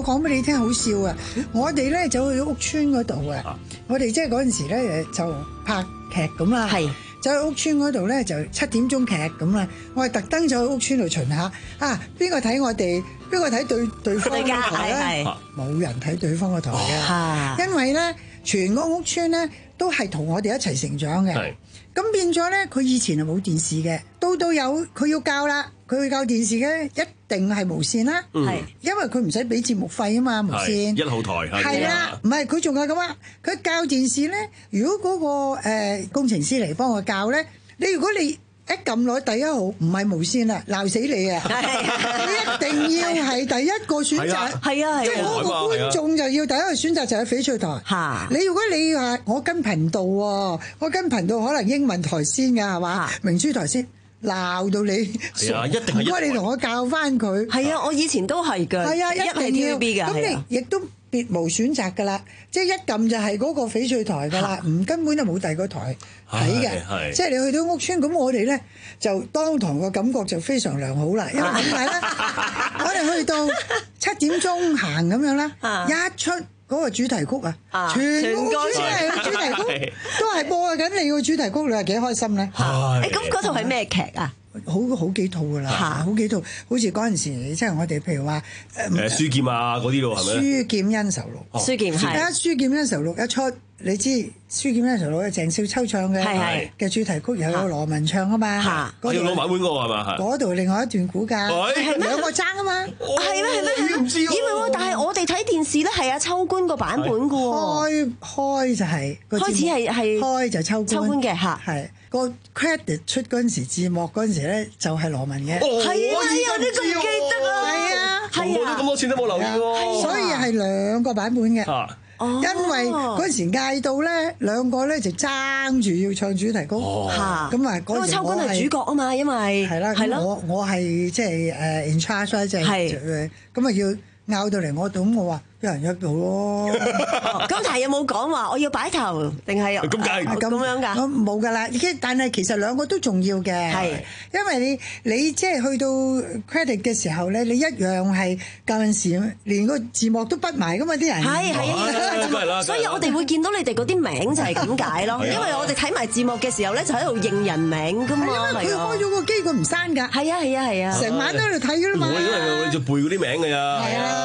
我講俾你聽，好笑啊！我哋咧走去屋村嗰度啊，我哋即係嗰陣時咧就拍劇咁啦，係走去屋村嗰度咧就七點鐘劇咁啦。我係特登走去屋村度巡下啊，邊個睇我哋，邊個睇對對方嘅台咧？冇人睇對方嘅台嘅，因為咧全個屋村咧都係同我哋一齊成長嘅。咁變咗咧，佢以前係冇電視嘅，到到有佢要教啦，佢要教電視嘅一定係無線啦，係、嗯、因為佢唔使俾節目費啊嘛，無線一號台係啦，唔係佢仲有咁啊，佢教電視咧，如果嗰、嗰個、呃、工程師嚟幫我教咧，你如果你一撳落第一號唔係無線啦，鬧死你啊！你一定要係第一個選擇，係啊，即係嗰個觀眾就要第一個選擇就係翡翠台。嚇！你如果你話我跟頻道喎，我跟頻道可能英文台先㗎係嘛？明珠台先鬧到你，係啊，一定係。唔該，你同我教翻佢。係啊，我以前都係㗎。係啊，一定要。咁你亦都別無選擇㗎啦，即係一撳就係嗰個翡翠台㗎啦，唔根本就冇第二個台睇嘅。即係你去到屋村咁，我哋咧就當堂個感覺就非常良好啦。因為點解咧？我哋去到七點鐘行咁樣啦，一出嗰個主題曲啊，全個屋村係主題曲，都係播緊你個主題曲，你係幾開心咧？誒，咁嗰套係咩劇啊？好好幾套噶啦，好幾套，好似嗰陣時，即係我哋譬如話誒書劍啊嗰啲咯，係咪？書劍恩仇錄，書劍係啊，書劍恩仇錄一出，你知書劍恩仇錄係鄭少秋唱嘅嘅主題曲，又有羅文唱啊嘛，我要攞版本嗰個係嘛？嗰度另外一段估價，兩個爭啊嘛，係咩係咩？唔知喎，因為但係我哋睇電視咧係阿秋官個版本嘅喎，開開就係開始係係開就秋官秋官嘅嚇，係。個 credit 出嗰陣時，字幕嗰陣時咧就係羅文嘅，係啊係啊，我都仲記得啊，係啊，係啊，咁多錢都冇留意喎，所以係兩個版本嘅，因為嗰陣時嗌到咧兩個咧就爭住要唱主題曲，咁啊嗰陣時我係主角啊嘛，因為係啦，係咯，我我係即係誒 in charge 啦，即係咁啊要。拗到嚟我度，咁我話一人一部咯。咁但係有冇講話我要擺頭定係咁咁樣㗎？冇㗎啦，但係其實兩個都重要嘅。係，因為你你即係去到 credit 嘅時候咧，你一樣係舊陣時連個字幕都筆埋㗎嘛，啲人係係啊，所以我哋會見到你哋嗰啲名就係咁解咯。因為我哋睇埋字幕嘅時候咧，就喺度認人名㗎嘛。因為佢開咗個機，佢唔刪㗎。係啊係啊係啊，成晚都喺度睇㗎啦嘛。我因為我就背嗰啲名㗎咋。係啊。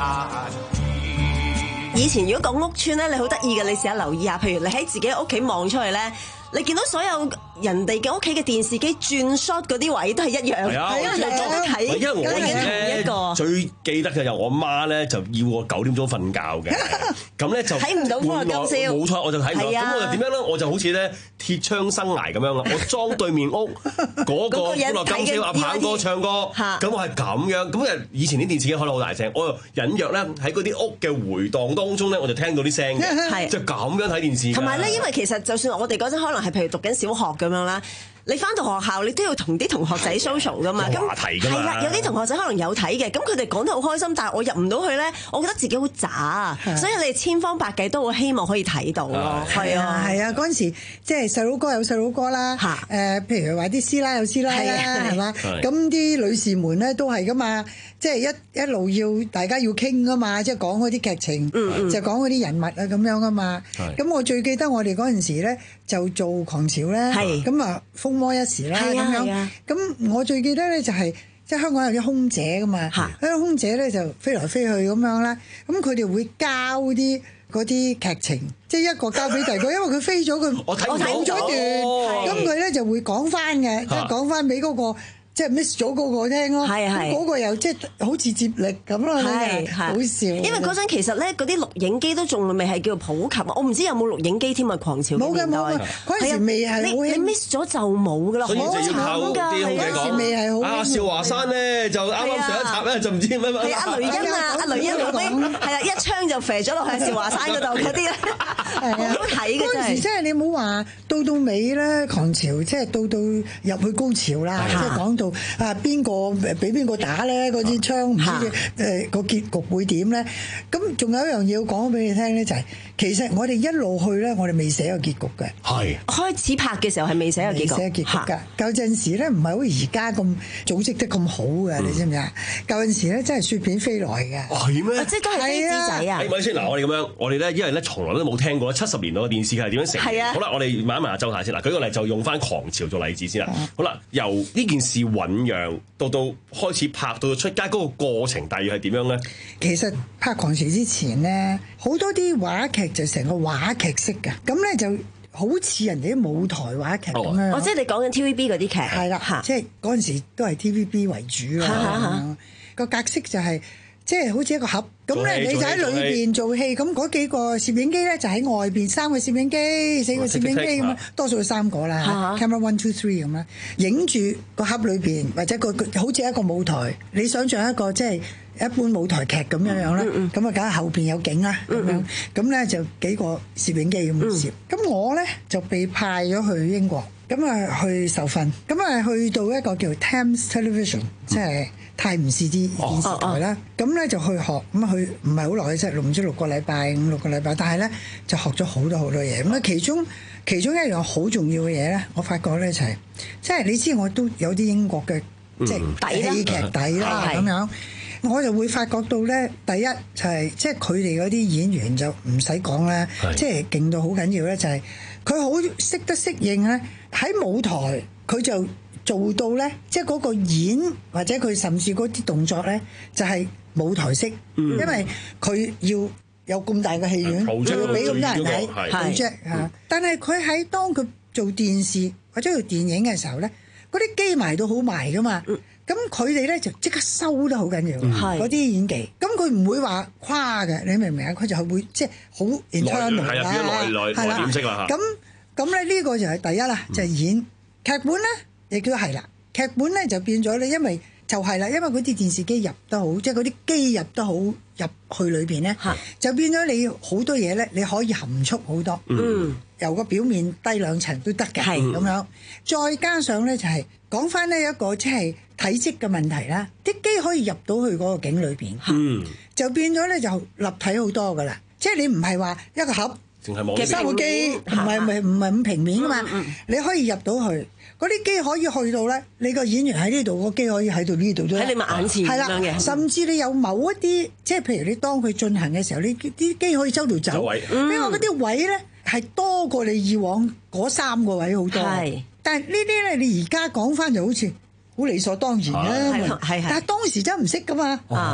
以前如果講屋邨咧，你好得意嘅，你試下留意下，譬如你喺自己屋企望出去咧，你見到所有人哋嘅屋企嘅電視機轉 shot 嗰啲位都係一樣， 係啊， 因為你睇， 因為我以前咧最記得嘅就我媽咧就要我九點鐘瞓覺嘅，咁咧就睇唔到歡樂今宵， 冇錯，我就睇唔到，咁我就點樣咧？我就好似咧鐵窗生涯咁樣啦，我裝對面屋嗰個歡樂今宵阿棒哥唱歌，咁我係咁樣，咁誒以前啲電視機開得好大聲，我又隱約咧喺嗰啲屋嘅迴盪當中咧，我就聽到啲聲嘅，就咁樣睇電視。 同埋咧，因為其實就算我哋嗰陣可能係譬如讀緊小學咁樣啦。你翻到學校，你都要同啲同學仔 social 噶嘛？ 有話題㗎嘛？ 係啦，有啲同學仔可能有睇嘅，咁佢哋講得好開心，但係我入唔到去咧，我覺得自己好渣，所以你哋千方百計都好希望可以睇到咯。 係啊，係啊，嗰陣時即係細佬哥有細佬哥啦，誒，譬如話啲師奶有師奶啦，係嘛？咁啲女士們咧都係噶嘛，即係一一路要大家要傾噶嘛，即係講嗰啲劇情，就講嗰啲人物啊咁樣噶嘛。咁我最記得我哋嗰陣時咧就做狂潮咧，咁啊風魔一時啦咁樣，咁我最記得咧就係即係香港有啲空姐噶嘛，嗰啲空姐咧就飛來飛去咁樣啦，咁佢哋會交啲嗰啲劇情，即係一個交俾第二個，因為佢飛咗佢， 我睇咗一段，咁佢咧就會講翻嘅，即係講翻俾嗰個。即係 miss 咗嗰個聽咯，咁嗰個又即係好似接力咁咯，好笑。因為嗰陣其實咧，嗰啲錄影機都仲未係叫普及，我唔知有冇錄影機添啊！狂潮冇嘅冇嘅，嗰陣時未係好興， 你 miss 咗就冇噶啦， 所以就要靠啲空姐講。阿邵華山咧就啱啱上一集咧就唔知乜乜。 係阿雷欣啊，阿雷欣嗰啲係啊，一槍就射咗落去邵華山嗰度嗰啲咧，好睇嘅真係。 嗰陣時即係你冇話到到尾咧，狂潮即係到到入去高潮啦，即係講到。啊！邊個俾邊個打咧？嗰支槍唔知誒個結局會點咧？咁仲有一樣嘢要講俾你聽咧，就係其實我哋一路去咧，我哋未寫個結局嘅。 係開始拍嘅時候係未寫個結局。 寫結局㗎。舊陣時咧唔係好似而家咁組織得咁好嘅，你知唔知啊？舊陣時咧真係雪片飛來嘅。 係咩？ 即係都係飛紙仔啊！ 誒，咪先嗱，我哋咁樣，我哋咧因為咧從來都冇聽過七十年代嘅電視劇係點樣成。 係啊。 好啦，我哋問一問阿周太先嗱，舉個例就用翻狂潮做例子先啦。好啦，由呢件事醖釀到到開始拍到到出街嗰個過程，大約係點樣咧？ 其實拍狂潮之前咧，好多啲話劇就成個話劇式嘅，咁咧就好似人哋啲舞台話劇咁樣。 哦，即係你講緊 T V B 嗰啲劇。 係啦，即係嗰陣時都係 T V B 為主啦。個格式就係即係好似一個盒，咁咧你就喺裏邊做戲，咁嗰幾個攝影機咧就喺外邊，三個攝影機、四個攝影機咁樣，多數三個啦 ，camera one two three 咁啦，影住個盒裏邊或者個好似一個舞台，你想象一個即係一般舞台劇咁樣樣啦，咁啊梗係後邊有景啦咁樣，咁咧就幾個攝影機咁攝，咁我咧就被派咗去英國，咁啊去受訓，咁啊去到一個叫 Thames Television， 即係泰晤士啲電視台啦，咁咧就去學，咁去唔係好耐嘅啫，六唔知六個禮拜，五六個禮拜，但係咧就學咗好多好多嘢。咁啊，其中其中一樣好重要嘅嘢咧，我發覺咧就係、是，即係你知我都有啲英國嘅即係戲劇底啦，咁樣，我就會發覺到咧，第一就係即係佢哋嗰啲演員就唔使講啦，即係勁到好緊要咧，就係佢好識得適應咧喺舞台，佢就做到咧，即係嗰個演或者佢甚至嗰啲動作咧，就係舞台式，嗯、因為佢要有咁大嘅戲院，就、嗯、要俾咁多人睇，係啫嚇。但係佢喺當佢做電視或者做電影嘅時候咧，嗰啲機埋到好埋噶嘛，咁佢哋咧就即刻收得好緊要，嗰啲、嗯、演技。咁佢唔會話誇嘅，你明唔明啊？佢就係會即係好 internal 係啊，內內內點式啦嚇。咁咁咧呢個就係第一啦，就係、是、演劇本咧。亦都係啦，劇本咧就變咗咧，因為就係啦，因為嗰啲電視機入得好，即係嗰啲機入得好入去裏邊咧，就變咗你好多嘢咧，你可以含蓄好多，嗯，由個表面低兩層都得嘅，係咁樣。再加上咧就係講翻呢一個即係體積嘅問題啦，啲機可以入到去嗰個景裏邊，嗯，就變咗咧就立體好多噶啦，即係你唔係話一個盒， 淨係望三個機，唔係唔係唔係咁平面噶嘛，嗯嗯、你可以入到去。嗰啲機可以去到咧，你個演員喺呢度，個機可以喺到呢度都喺你咪眼前咁樣嘅。 甚至你有某一啲，即係譬如你當佢進行嘅時候，你啲機可以周度走，因為嗰啲位咧係多過你以往嗰三個位好多。係，但係呢啲咧，你而家講翻就好似好理所當然啦。係係。但係當時真係唔識噶嘛。啊。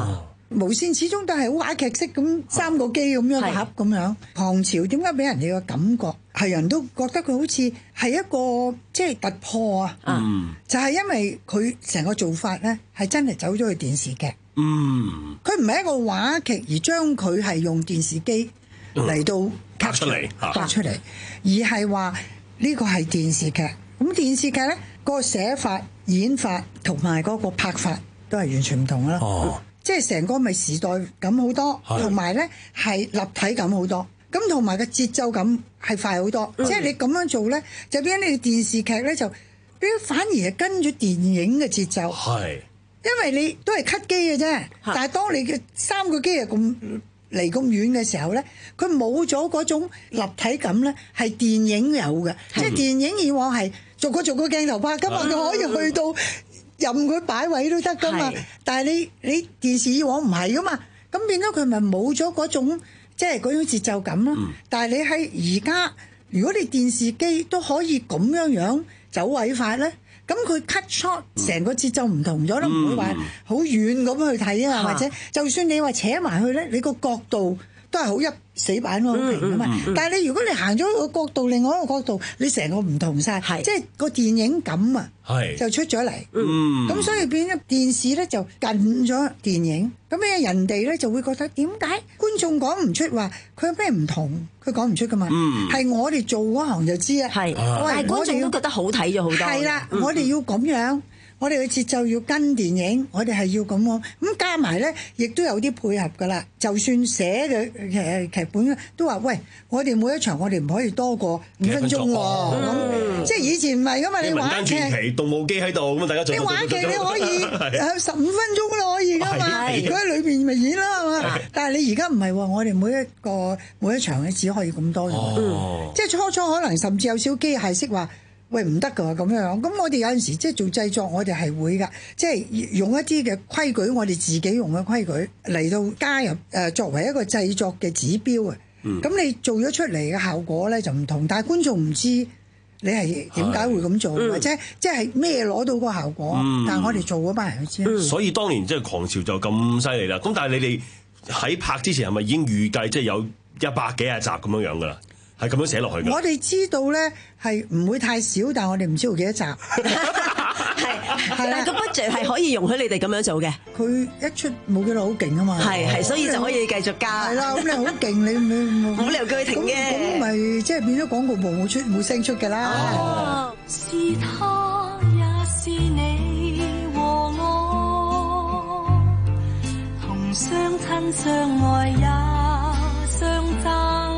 無線始終都係好話劇式咁三個機咁樣個盒咁樣。唐朝點解俾人哋個感覺係人都覺得佢好似係一個即係突破啊？嗯，就係因為佢成個做法咧係真係走咗去電視劇。嗯，佢唔係一個話劇，而將佢係用電視機嚟到拍出嚟，拍出嚟，而係話呢個係電視劇。咁電視劇咧個寫法、演法同埋嗰個拍法都係完全唔同啦。哦，即係成個咪時代感好多，同埋咧係立體感好多。咁同埋個節奏感係快好多。嗯、即係你咁樣做咧，就變咗你電視劇咧就，你反而係跟住電影嘅節奏。係，因為你都係 cut 機嘅啫。但係當你嘅三個機係咁離咁遠嘅時候咧，佢冇咗嗰種立體感咧，係電影有嘅。即係電影以往係逐個逐個鏡頭拍，今日佢可以去到任佢擺位都得噶嘛。但係你你電視以往唔係噶嘛，咁變咗佢咪冇咗嗰種即係嗰種節奏感咯。嗯、但係你喺而家，如果你電視機都可以咁樣樣走位法咧，咁佢 cut shot 成個節奏唔同咗，都唔、嗯、會話好遠咁去睇啊，或者就算你話扯埋去咧，你個角度都係好一死板咯，好平啊嘛。嗯嗯嗯、但係你如果你行咗個角度，另外一個角度，你成個唔同晒，即係個電影感啊，就出咗嚟。咁、嗯、所以變咗電視咧就近咗電影，咁咧人哋咧就會覺得點解觀眾講唔出話佢有咩唔同，佢講唔出噶嘛。係、嗯、我哋做嗰行就知啊。係，但係觀眾都覺得好睇咗好多。係啦，我哋要咁樣。我哋嘅節奏要跟電影，我哋係要咁喎，咁加埋咧，亦都有啲配合噶啦。就算寫嘅劇劇本都話，喂，我哋每一場我哋唔可以多過五分鐘喎。咁、嗯、即係以前唔係噶嘛，你話劇動武機喺度，咁大家做。 你話劇你可以十五分鐘都可以噶嘛，如果喺裏邊咪演啦，係嘛？但係你而家唔係喎，我哋每一個每一場你只可以咁多、哦、即係初初可能甚至有少機械式話。喂，唔得噶咁樣，咁我哋有陣時即係做製作，我哋係會噶，即係用一啲嘅規矩，我哋自己用嘅規矩嚟到加入誒、呃，作為一個製作嘅指標啊。咁、嗯、你做咗出嚟嘅效果咧就唔同，但係觀眾唔知你係點解會咁做，或者即係咩攞到個效果，嗯、但係我哋做嗰班人去知。 所以當年即係狂潮就咁犀利啦。咁但係你哋喺拍之前係咪已經預計即係有一百幾廿集咁樣樣噶啦？係咁樣寫落去嘅。 我哋知道咧係唔會太少，但係我哋唔知道幾多集。係係啦，個 budget 係可以容許你哋咁樣做嘅。佢一出冇幾耐好勁啊嘛。係係，所以就可以繼續加。係啦，咁你好勁，你你冇理由叫佢停嘅。咁咪即係變咗廣告部冇出冇聲出㗎啦。哦，是他也是你和我，同相親相愛也相爭。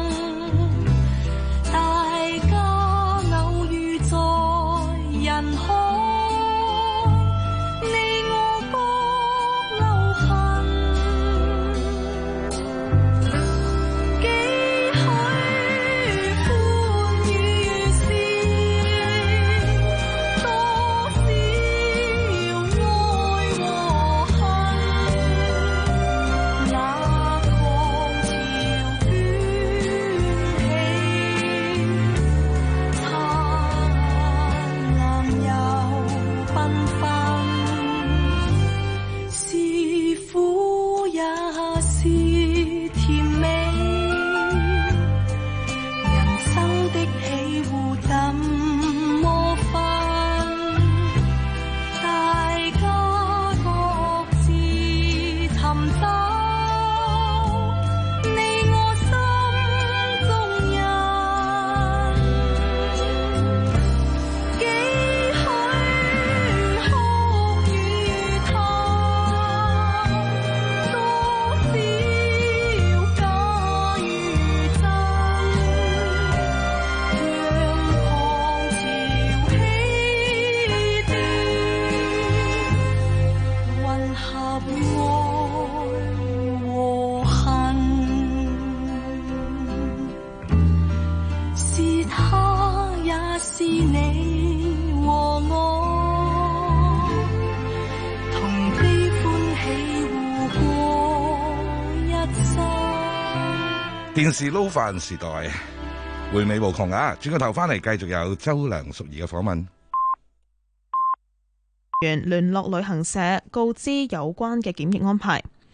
電視撈飯時代回味無窮啊！轉個頭翻嚟繼續有周梁淑怡嘅訪問。 聯絡旅行社告知有關嘅檢疫安排。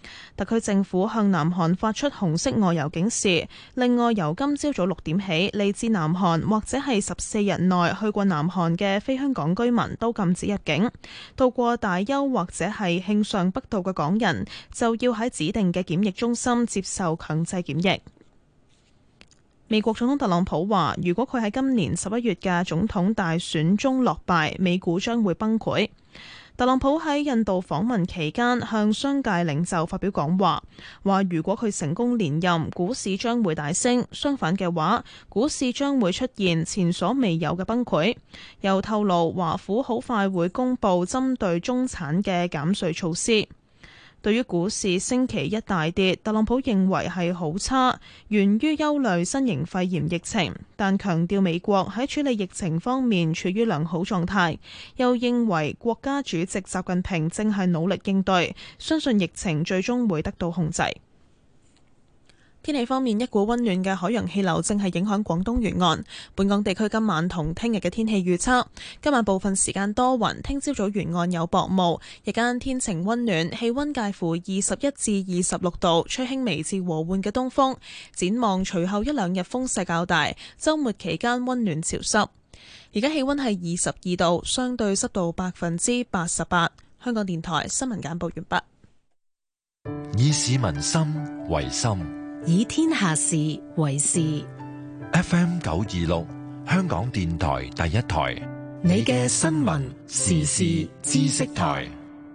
特區政府向南韓發出紅色外遊警示，另外由今朝早六點起，嚟自南韓或者係十四日內去過南韓嘅非香港居民都禁止入境。到過大邱或者係慶尚北道嘅港人就要喺指定嘅檢疫中心接受強制檢疫。美國總統特朗普話，如果佢喺今年十一月嘅總統大選中落敗，美股將會崩潰。特朗普喺印度訪問期間向商界領袖發表講話，話如果佢成功連任，股市將會大升；相反嘅話，股市將會出現前所未有嘅崩潰。又透露華府好快會公布針對中產嘅減稅措施。對於股市星期一大跌，特朗普認為係好差，源於憂慮新型肺炎疫情，但強調美國喺處理疫情方面處於良好狀態，又認為國家主席習近平正係努力應對，相信疫情最終會得到控制。天氣方面，一股溫暖嘅海洋氣流正係影響廣東沿岸。本港地區今晚同聽日嘅天氣預測：今晚部分時間多雲，聽朝早沿岸有薄霧，日間天晴溫暖，氣溫介乎二十一至二十六度，吹輕微至和緩嘅東風。展望隨後一兩日風勢較大，週末期間溫暖潮濕。而家氣溫係二十二度，相對濕度百分之八十八。香港電台新聞簡報完畢。 以市民心為心， 以天下事為事。 F M 九二六，香港電台第一台， 你嘅新聞時事知識台。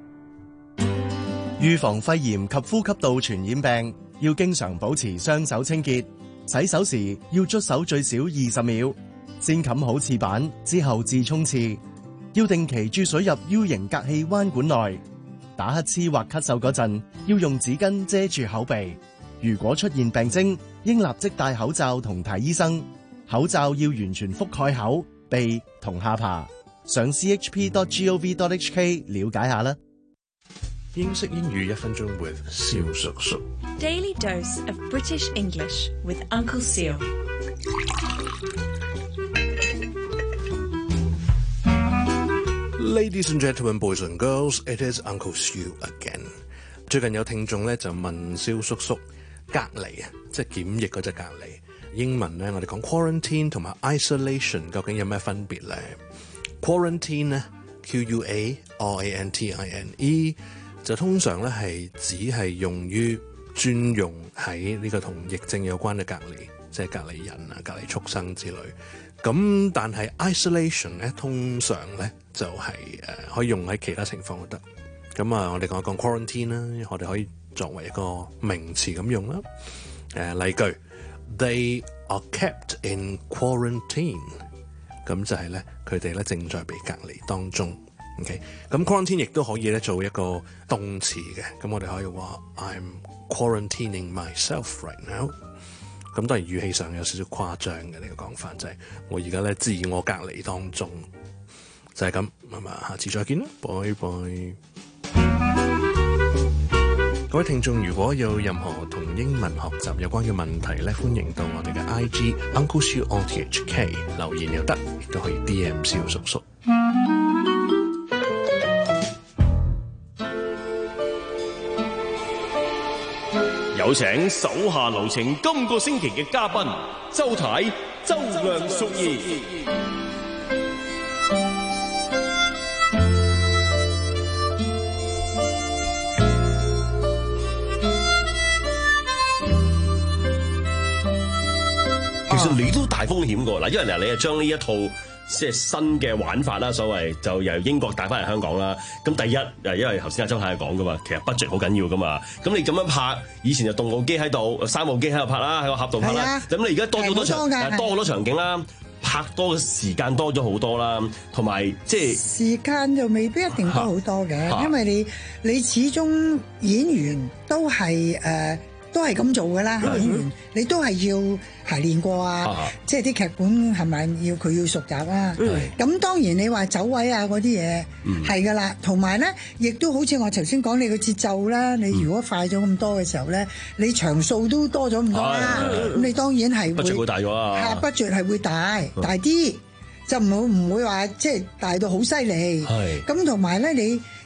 預防肺炎及呼吸道傳染病，要經常保持雙手清潔。洗手時要捽手最少二十秒，先冚好廁板之後至沖廁。要定期注水入 U 型隔氣彎管內。打乞嗤或咳嗽嗰陣，要用紙巾遮住口鼻。如果出現病徵，應立即戴口罩同睇醫生。口罩要完全覆蓋口、鼻同下巴。上 c h p dot gov dot h k 了解下啦。英式英語一分鐘 with 蕭叔叔。 Daily dose of British English with Uncle Seal。 Ladies and gentlemen, boys and girls, it is Uncle Seal again。最近有聽眾咧就問蕭叔叔。隔離啊，即係檢疫嗰隻隔離。英文咧，我哋講 quarantine 同埋 isolation 究竟有咩分別咧 ？Quarantine 咧 ，Q U A R A N T I N E 就通常咧係只係用於專用喺呢個同疫症有關嘅隔離，即係隔離人啊、隔離畜生之類。咁但係 isolation 咧，通常咧就係、是、誒、呃、可以用喺其他情況都得。咁啊，我哋講一講 quarantine 啦，我哋可以作為一個名詞咁用啦。誒、呃，例句 They are kept in quarantine， 咁就係咧佢哋咧正在被隔離當中。OK， 咁 quarantine 亦都可以咧做一個動詞嘅。咁我哋可以話 I'm quarantining myself right now。咁當然語氣上有少少誇張嘅呢、這個講法，就係、是、我而家咧自我隔離當中，就係、是、咁。咁啊，下次再見啦，拜拜。各位聽眾，如果有任何同英文學習有關嘅問題咧，歡迎到我哋嘅 I G Uncle Siu O T H K 留言又得，亦都可以 D M 蕭叔叔。 有請手下留情今個星期嘅嘉賓周太、周梁淑怡。 其實你都大風險㗎嗱，因為嗱你係將呢一套即係新嘅玩法啦，所謂就由英國帶翻嚟香港啦。咁第一誒，因為頭先阿周太講㗎嘛，其實 budget 好緊要㗎嘛。咁你咁樣拍，以前就動畫機喺度，三部機喺度拍啦，喺個盒度拍啦。咁、啊、你而家多咗好多場，多好多場景啦，拍多嘅時間多咗好多啦，同埋即係時間就未必一定多好多嘅、啊，因為你你始終演員都係誒。呃都係咁做㗎啦，演員你都係要排練過啊，啊即係啲劇本係咪要佢要熟習啊？咁、嗯、當然你話走位啊嗰啲嘢係㗎啦，同埋咧亦都好似我頭先講你個節奏啦，你如果快咗咁多嘅時候咧，你場數都多咗咁多啦，咁、嗯、你當然係會 budget 會大咗啊，budget係會大大啲，就唔會唔會話即係大到好犀利。咁同埋咧，你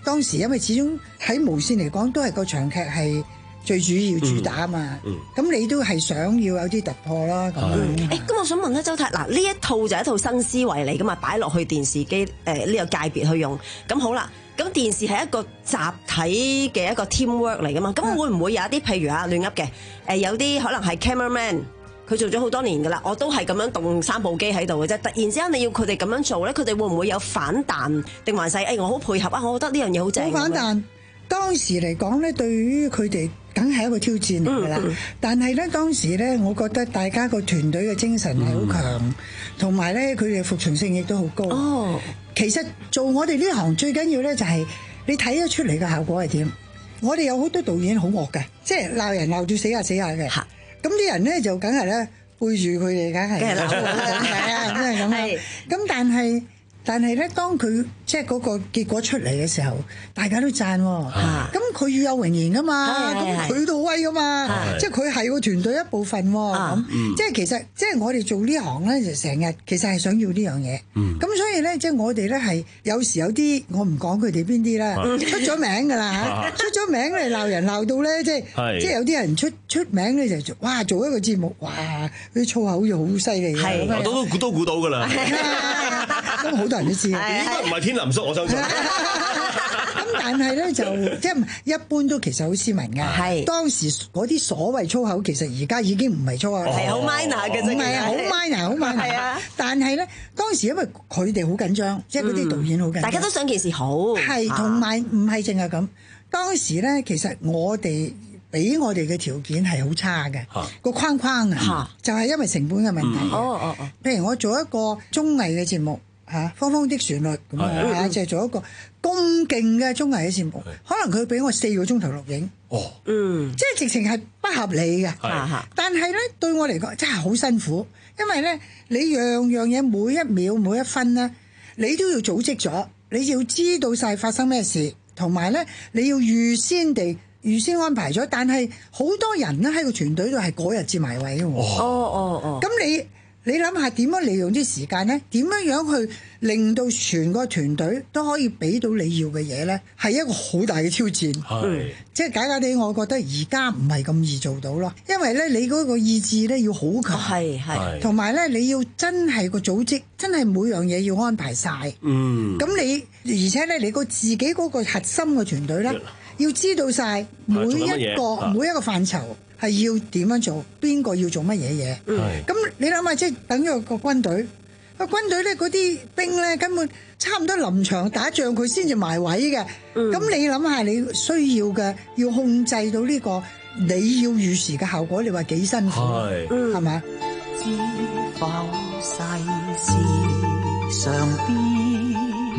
當時因為始終喺無線嚟講，都係個長劇係最主要主打嘛。咁、嗯嗯、你都係想要有啲突破啦。咁樣。 誒，咁我想問咧，周太，嗱呢一套就係一套新思維嚟噶嘛，擺落去電視機誒呢個界別去用。咁好啦，咁電視係一個集體嘅一個 teamwork 嚟噶嘛。咁會唔會有一啲譬如啊亂噏嘅誒，有啲可能係 cameraman。佢做咗好多年㗎啦，我都係咁樣動三部機喺度嘅啫。突然之間你要佢哋咁樣做咧，佢哋會唔會有反彈？定還是誒、哎、我好配合啊？我覺得呢樣嘢好正。 好反彈，當時嚟講咧，對於佢哋梗係一個挑戰嚟㗎啦。嗯嗯、但係咧當時咧，我覺得大家個團隊嘅精神係好強，同埋咧佢哋嘅服從性亦都好高。哦，其實做我哋呢行最緊要咧就係你睇得出嚟嘅效果係點。我哋有好多導演好惡嘅，即係鬧人鬧到死下死下嘅。咁啲人咧就梗係咧背住佢哋，梗係係啊，真係咁樣。咁但係但係咧，當佢即係嗰個結果出嚟嘅時候，大家都讚喎。咁佢要有榮言噶嘛，咁佢都好威噶嘛。即係佢係個團隊一部分喎。咁即係其實即係我哋做呢行咧，就成日其實係想要呢樣嘢。咁所以咧，即係我哋咧係有時有啲我唔講佢哋邊啲啦，出咗名㗎啦嚇，出咗名嚟鬧人鬧到咧，即係即係有啲人出出名咧就哇做一個節目，哇啲粗口好似好犀利嘅。 我都都都估到㗎啦。 咁好多人都知啊， 應該唔係天林叔，我相信。 咁但係咧就即係一般都其實好斯文嘅。係當時嗰啲所謂粗口，其實而家已經唔係粗口， 係好 minor 嘅啫。 唔係啊，好 minor，好 minor。係啊。但係咧當時因為佢哋好緊張，即係嗰啲導演好緊張， 大家都想件事好。 係同埋唔係淨係咁。當時咧其實我哋俾我哋嘅條件係好差嘅，個框框啊，就係因為成本嘅問題。哦哦哦。譬如我做一個綜藝嘅節目。嚇，芳芳的旋律咁啊，就係做一個咁勁嘅綜藝嘅節目，可能佢俾我四個鐘頭錄影。哦，嗯，即係直情係不合理嘅。但係咧對我嚟講真係好辛苦，因為咧你樣樣嘢每一秒每一分咧，你都要組織咗，你要知道晒發生咩事，同埋咧你要預先地預先安排咗。但係好多人咧喺個團隊度係嗰日至埋位嘅喎。哦哦哦，咁你。你諗下點樣利用啲時間咧？點樣樣去令到全個團隊都可以俾到你要嘅嘢咧？係一個好大嘅挑戰。係，即係假假地，我覺得而家唔係咁易做到咯。因為咧，你嗰個意志咧要好強，係係，同埋咧你要真係個組織，真係每樣嘢要安排晒。嗯，咁你而且咧，你個自己嗰個核心嘅團隊咧，要知道晒每一個每一個範疇。係要點樣做？邊個要做乜嘢嘢？咁你諗下，即係等於個軍隊，個軍隊咧嗰啲兵咧根本差唔多臨場打仗佢先至埋位嘅。咁、嗯、你諗下，你需要嘅要控制到呢、這個你要預時嘅效果，你話幾辛苦？係咪啊？知否世事常變，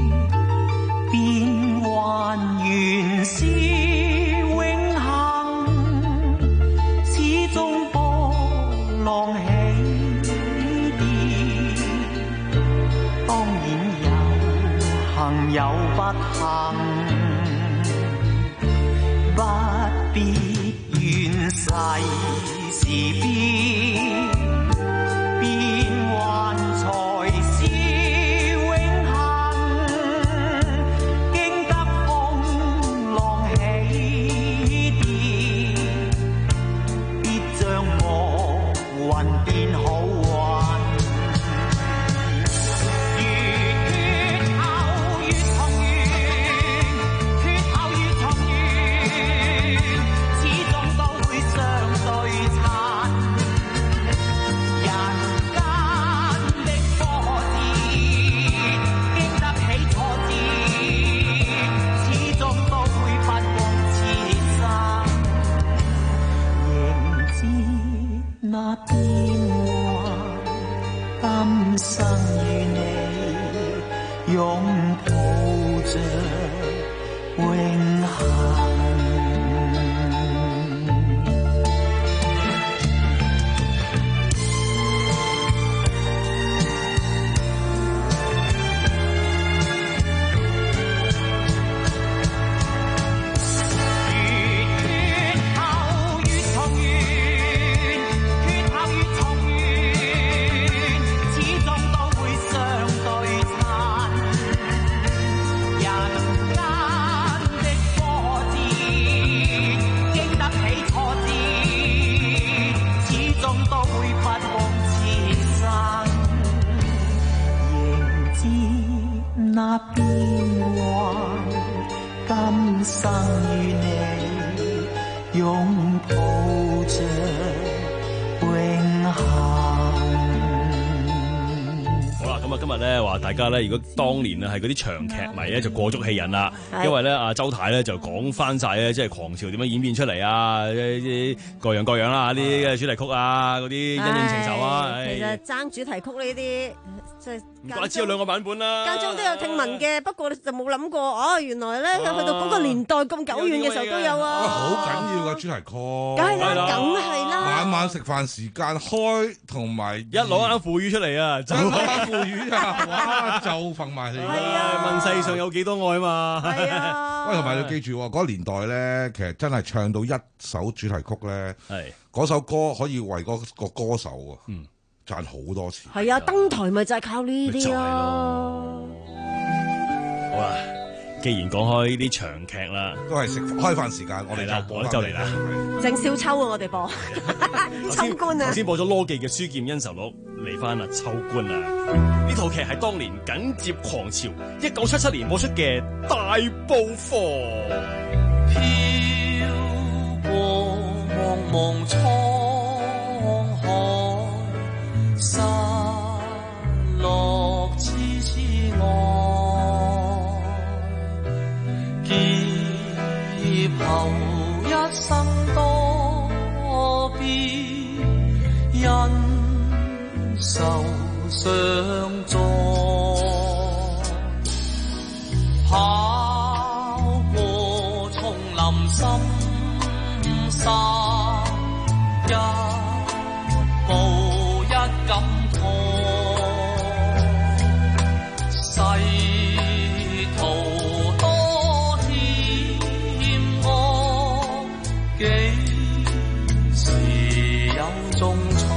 變幻原是永恆。中波浪起跌，當然有幸有不幸，不必怨世事變，變幻才是永恆，經得風浪起跌，將我運變好運，越決後越重圓，決後越重圓，始終都會相對殘。人間的波折，經得起挫折，始終都會不枉此生。那變幻，今生與你擁抱着永恆。人間生與你擁抱着永恆。 咁啊，今日咧話大家咧，如果當年啊係嗰啲長劇迷咧，就過足戲癮啦。因為咧，阿周太咧就講翻晒咧，即係狂潮點樣演變出嚟啊，啲各樣各樣啦，啲嘅主題曲啊，嗰啲因應情仇啊。 其實爭主題曲呢啲，即係唔怪之有兩個版本啦。 間中都有聽聞嘅，不過就冇諗過，哦，原來咧去到嗰個年代咁久遠嘅時候都有啊。 好緊要嘅主題曲， 梗係啦，梗係啦。 晚晚食飯時間開，同埋一攞啱腐乳出嚟啊，就啱腐乳啊，哇，就瞓埋你啦。 問世上有幾多愛嘛？ 係啊。 喂，同埋要記住，嗰個年代咧，其實真係唱到一首主題曲咧， 係嗰首歌可以為嗰個歌手啊，嗯，賺好多錢。 係啊，登台咪就係靠呢啲咯。 好啦，既然講開呢啲長劇啦， 都係食開飯時間，我哋就播就嚟啦。 鄭少秋啊，我哋播秋官啊， 頭先播咗羅技嘅《書劍恩仇錄》，嚟翻啦秋官啊！呢套劇係當年緊接狂潮，一九七七年播出嘅《大捕房》。 飄過茫茫滄海，失落痴痴愛，劫後一生多變，因受相助，跑過叢林深山，一步一感痛，世途多險惡，幾時有中錯？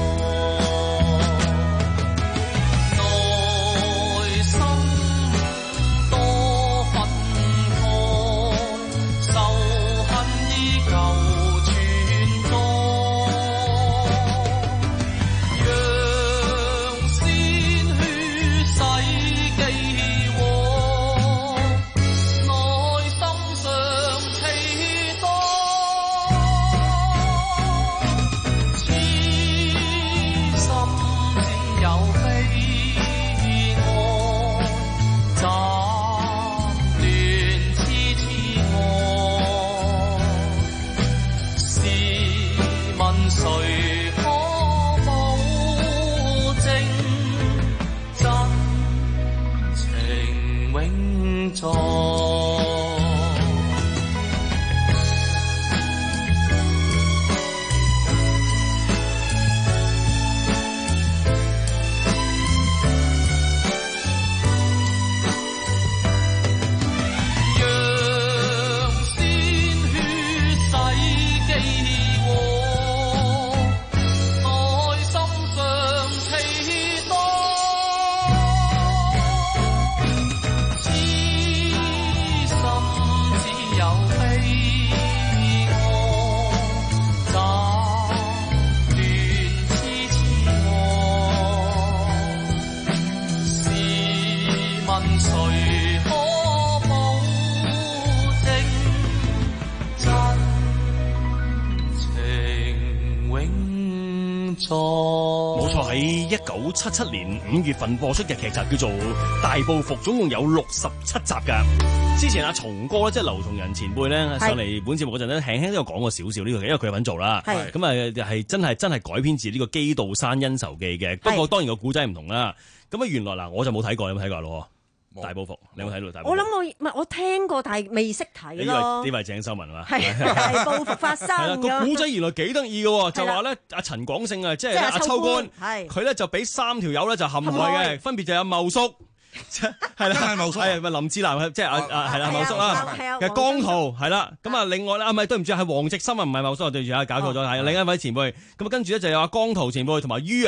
冇錯，喺一九七七年五月份播出嘅劇集叫做《大報復》，總共有六十七集噶。之前阿松哥咧，即係劉松仁前輩咧上嚟本節目嗰陣咧，輕輕都有講過少少呢個劇，因為佢有份做啦。咁啊係真係真係改編自呢個《基道山恩仇記》嘅。不過當然個古仔唔同啦。咁啊原來嗱，我就冇睇過，你有冇睇過咯？大報復，你有冇睇到大報復？ 我諗我唔係我聽過，但係未識睇咯。 呢位鄭秀文嘛？ 係大報復發生。係啦， 個古仔原來幾得意嘅，就話咧阿陳廣勝啊，即係阿秋官，佢咧就俾三條友咧就陷害嘅，分別就有茂叔，係啦，係茂叔，係咪林志南？即係阿阿係啦，茂叔啦，嘅江濤係啦。咁啊，另外咧啊，唔係對唔住，係黃植森啊，唔係茂叔，對唔住啊，搞錯咗，係另一位前輩。咁啊，跟住咧就有阿江濤前輩同埋于洋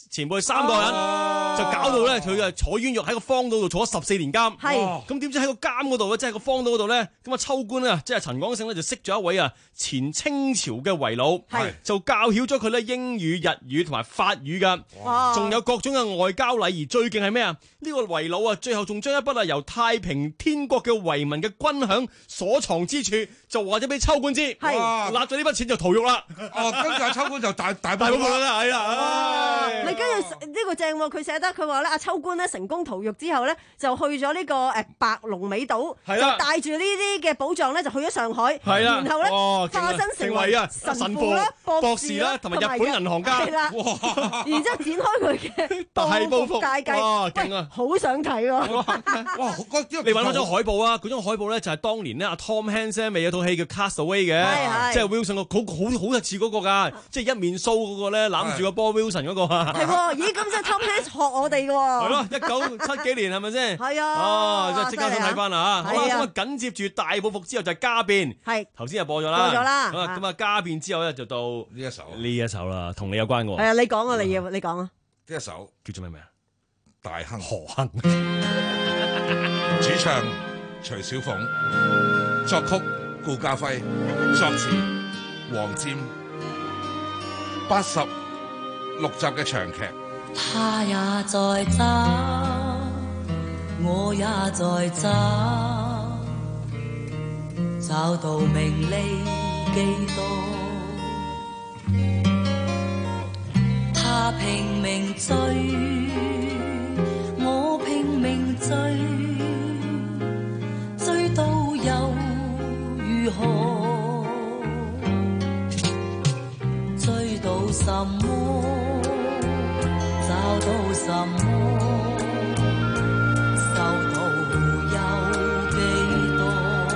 前輩三個人，就搞到咧佢啊坐冤獄喺個荒島度坐咗十四年監。 係咁點知喺個監嗰度咧，即係個荒島嗰度咧，咁啊秋官啊，即係陳廣勝咧就識咗一位啊前清朝嘅遺老，係就教曉咗佢咧英語、日語同埋法語㗎，仲有各種嘅外交禮儀。最勁係咩啊？呢個遺老啊，最後仲將一筆啊由太平天國嘅遺民嘅軍餉所藏之處，就話咗俾秋官知，係揦咗呢筆錢就逃獄啦。 哦，跟住阿秋官就大大大部分啦，係啦。 你跟住呢個正喎，佢寫得佢話咧，阿秋官咧成功逃獄之後咧，就去咗呢個誒白龍尾島，就帶住呢啲嘅寶藏咧，就去咗上海，然後咧化身成為啊神父啦、博士啦，同埋日本銀行家，哇！然之後展開佢嘅大報復大計，哇！勁啊！好想睇喎！ 哇！ 你揾翻張海報啊！嗰張海報咧就係當年咧阿 Tom Hanks 未有套戲叫 Castaway 嘅，即係 Wilson 個好好好似嗰個㗎，即係一面鬚嗰個咧攬住個波 Wilson 嗰個啊！ 係喎，咦咁即係 Tom Hanks 學我哋㗎喎！ 係咯，一九七幾年係咪先？ 係啊！ 哦，即係即刻想睇翻啦嚇！好啦，咁啊緊接住大報復之後就係家變，係頭先就播咗啦， 播咗啦。 咁啊家變之後咧就到呢一首呢一首啦，同你有關㗎喎。 係啊，你講啊，你要你講啊！ 呢一首叫做咩名啊？ 大亨何亨， 主唱徐小鳳，作曲顧嘉輝，作詞黃霑，八十六集嘅長劇。 他也在找，我也在找，找到名利幾多？他拼命追。我拼命追，追到又如何？追到什麼？找到什麼？受徒有幾多？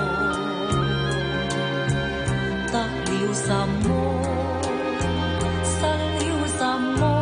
得了什麼？失了什麼？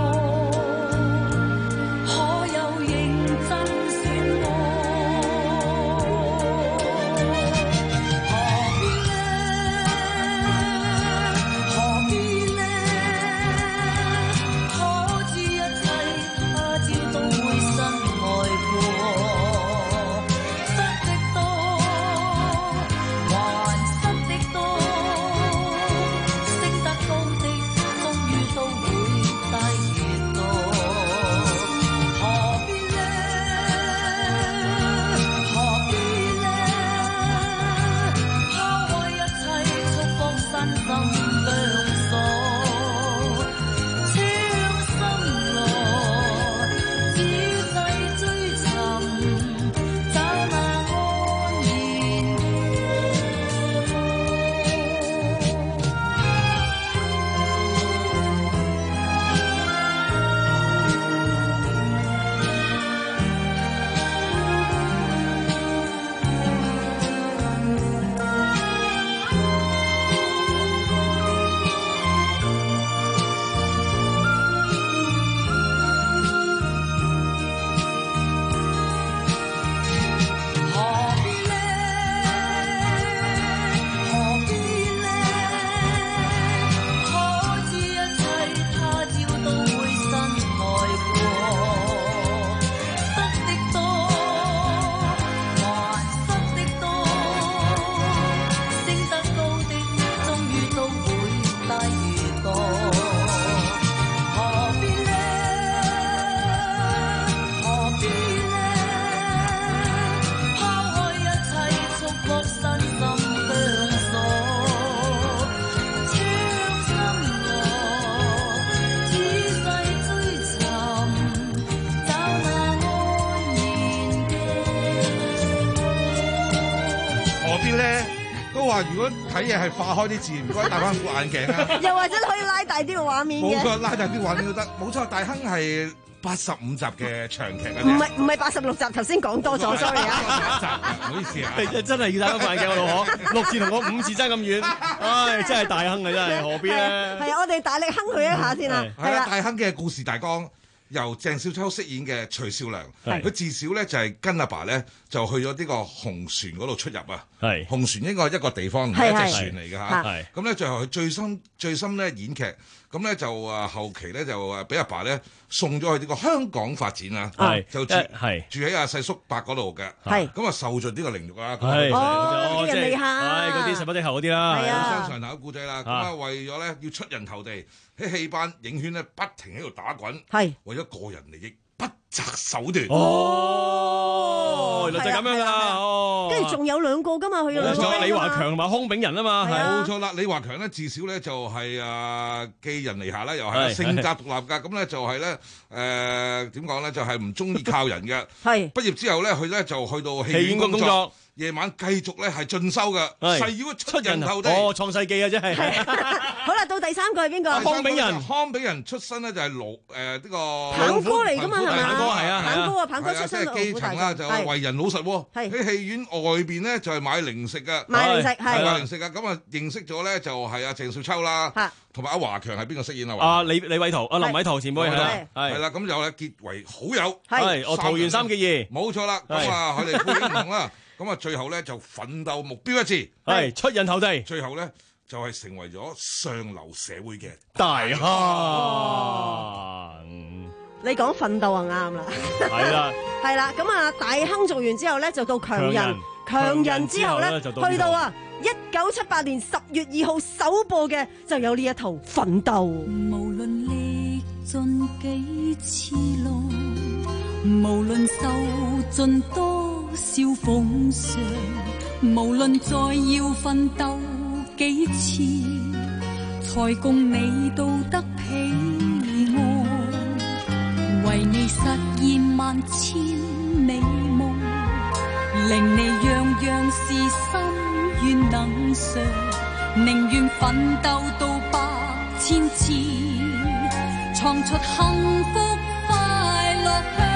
如果睇嘢係化開啲字，唔該戴翻副眼鏡啊！ 又或者可以拉大啲個畫面嘅。 冇錯，拉大啲畫面都得。冇錯，大亨係八十五集嘅長劇啊！ 唔係唔係八十六集，頭先講多咗 ，sorry 啊！ 唔好意思啊！ 真係要戴翻副眼鏡，我老可六字同我五字爭咁遠，唉，真係大亨啊！真係何必咧？ 係啊，我哋大力哼佢一下先啦。 係啦，大亨嘅故事大綱。 由鄭少秋飾演嘅徐少良，佢自小咧就係跟阿爸咧就去咗呢個紅船嗰度出入啊。係紅船應該係一個地方，唔係一隻船嚟嘅嚇。咁咧最後佢最深最深咧演劇，咁咧就啊後期咧就啊俾阿爸咧送咗去呢個香港發展啊，就住住喺阿細叔伯嗰度嘅。咁啊受盡呢個凌辱啊。 哦，人哋下嗰啲十不的後嗰啲啦， 係啊，相上頭嘅故仔啦。咁啊為咗咧要出人頭地，喺戲班影圈咧不停喺度打滾，係為咗個人利益不擇手段。 哦，原來就係咁樣啦。哦， 跟住仲有兩個噶嘛，佢有兩個。 李華強同埋康炳仁啊嘛，係冇錯啦。李華強咧至少咧就係啊寄人籬下啦，又係性格獨立㗎。咁咧就係咧誒點講咧，就係唔中意靠人嘅。係畢業之後咧，佢咧就去到戲院工作。夜晚繼續咧係進修嘅，誓要出人頭地。 哦，創世記啊，真係。 好啦，到第三個係邊個？ 康炳仁，康炳仁出身咧就係勞誒呢個棒哥嚟㗎嘛，係嘛？ 棒哥係啊， 棒哥啊，棒哥出身即係基層啦，就為人老實喎。喺戲院外邊咧就係買零食嘅， 買零食係買零食嘅。咁啊認識咗咧就係阿鄭少秋啦，同埋阿華強係邊個飾演啊？ 阿李李偉圖，阿林偉圖前輩係啦， 係啦，咁又咧結為好友， 係哦，桃園三結義， 冇錯啦。咁啊，佢哋背景唔同啦。咁啊，最後咧就奮鬥目標一致， 係出人頭地。 最後咧就係成為咗上流社會嘅大亨。 你講奮鬥啊啱啦， 係啦， 係啦。咁啊，大亨做完之後咧，就到強人，強人之後咧，去到啊一九七八年十月二號首播嘅就有呢一套奮鬥。 無論歷盡幾次路，無論受盡多少奉上，無論再要奮鬥幾次，才共你到得彼岸，為你實現萬千美夢，令你樣樣事心願能償，寧願奮鬥到百千次，創出幸福快樂鄉。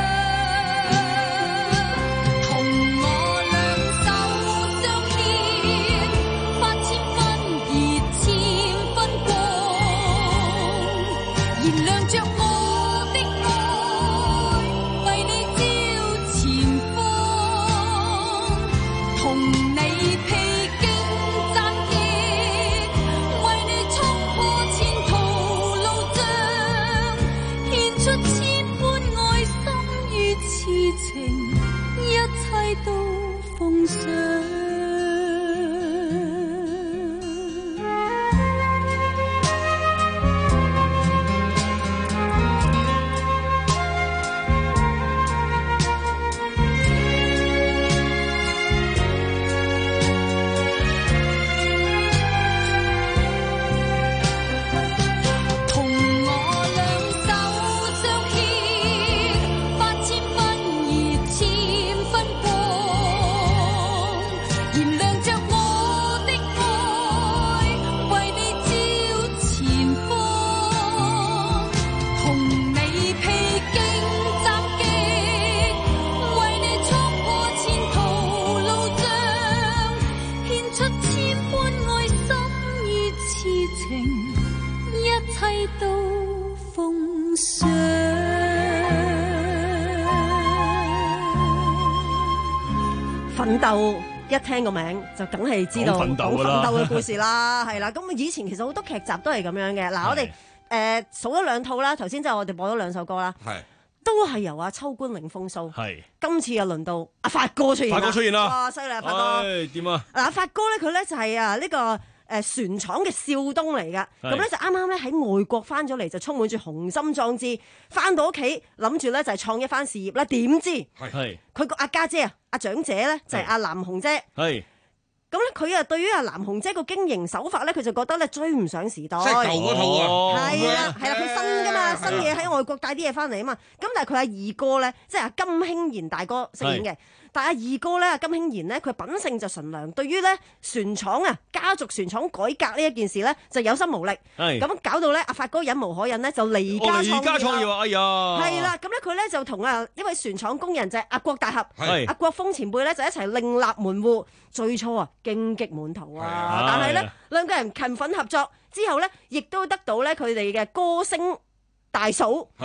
奮鬥一聽個名就梗係知道講奮鬥嘅故事啦，係啦。咁以前其實好多劇集都係咁樣嘅。嗱，我哋誒數咗兩套啦，頭先就我哋播咗兩首歌啦，係都係由阿秋官凌風騷。係今次又輪到阿發哥出現啦，發哥出現啦，哇犀利啊發哥！ 點啊？嗱， 阿發哥咧佢咧就係啊呢個。誒船廠嘅少東嚟噶，咁咧就啱啱咧喺外國翻咗嚟，就充滿住雄心壯志，翻到屋企諗住咧就係創一番事業啦。點知係佢個阿家姐啊，阿長姐咧就係阿南紅姐。係咁咧，佢啊對於阿南紅姐個經營手法咧，佢就覺得咧追唔上時代。即係舊嗰套啊！係啦，係啦，佢新噶嘛，新嘢喺外國帶啲嘢翻嚟啊嘛。咁但係佢阿二哥咧，即係阿金興賢大哥飾演嘅。但係二哥咧，金興賢咧，佢品性就純良，對於咧船廠啊家族船廠改革呢一件事咧，就有心無力。係咁搞到咧，阿發哥忍無可忍咧，就離家創業。離家創業啊！哎呀，係啦，咁咧佢咧就同啊一位船廠工人就係阿郭大俠，阿郭峰前輩咧就一齊另立門戶。最初啊荊棘滿途啊，但係咧兩個人勤奮合作之後咧，亦都得到咧佢哋嘅歌聲大嫂。係啊。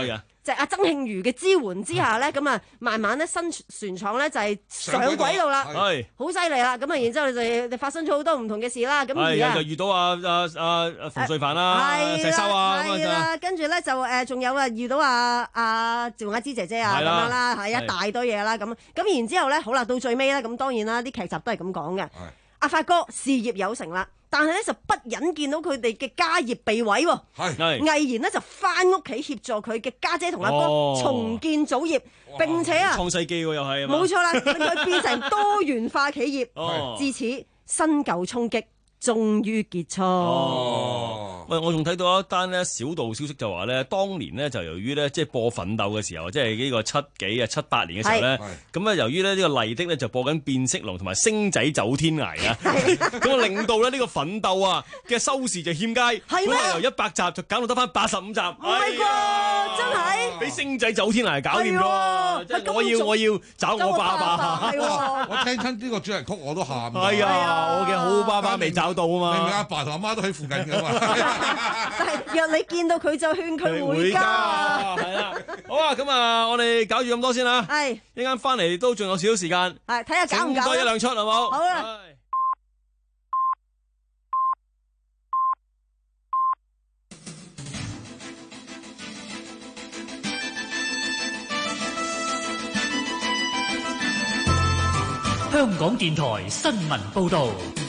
就係阿曾慶瑜嘅支援之下咧，咁啊慢慢咧新船廠咧就係上軌道啦， 係好犀利啦。咁啊，然之後就就發生咗好多唔同嘅事啦。咁而家就遇到阿阿阿馮瑞凡啦、石修啊， 係啦，跟住咧就誒仲有啊遇到阿阿趙雅芝姐姐啊咁樣啦，係一大堆嘢啦。咁咁然之後咧，好啦，到最尾咧，咁當然啦，啲劇集都係咁講嘅。阿發哥事業有成啦。但係咧就不忍見到佢哋嘅家業被毀喎，係毅然咧就翻屋企協助佢嘅家姐同阿哥重建祖業，並且啊創世紀喎又係， 冇錯啦，令佢變成多元化企業， 哦、 至此新舊衝擊終於結束。 哦，喂，我仲睇到一單咧小道消息就話咧，當年咧就由於咧即係播奮鬥嘅時候，即係呢個七幾啊七八年嘅時候咧，咁啊由於咧呢個麗的咧就播緊變色龍同埋星仔走天涯啊，咁啊令到咧呢個奮鬥啊嘅收視就欠佳， 係咩？ 由一百集就搞到得翻八十五集，唔係啩？真係俾星仔走天涯搞掂咗，即係我要我要找我爸爸。 我聽親呢個主題曲我都喊。 係啊，我嘅好爸爸未找到啊嘛。 明明阿爸同阿媽都喺附近㗎嘛。 但係若你見到佢就勸佢回家。 係啦，好啊，咁啊，我哋搞住咁多先啦。 係， 一陣間翻嚟都仲有少少時間。 係，睇下搞唔搞。 多一兩出好冇？ 好啦。 香港電台新聞報導。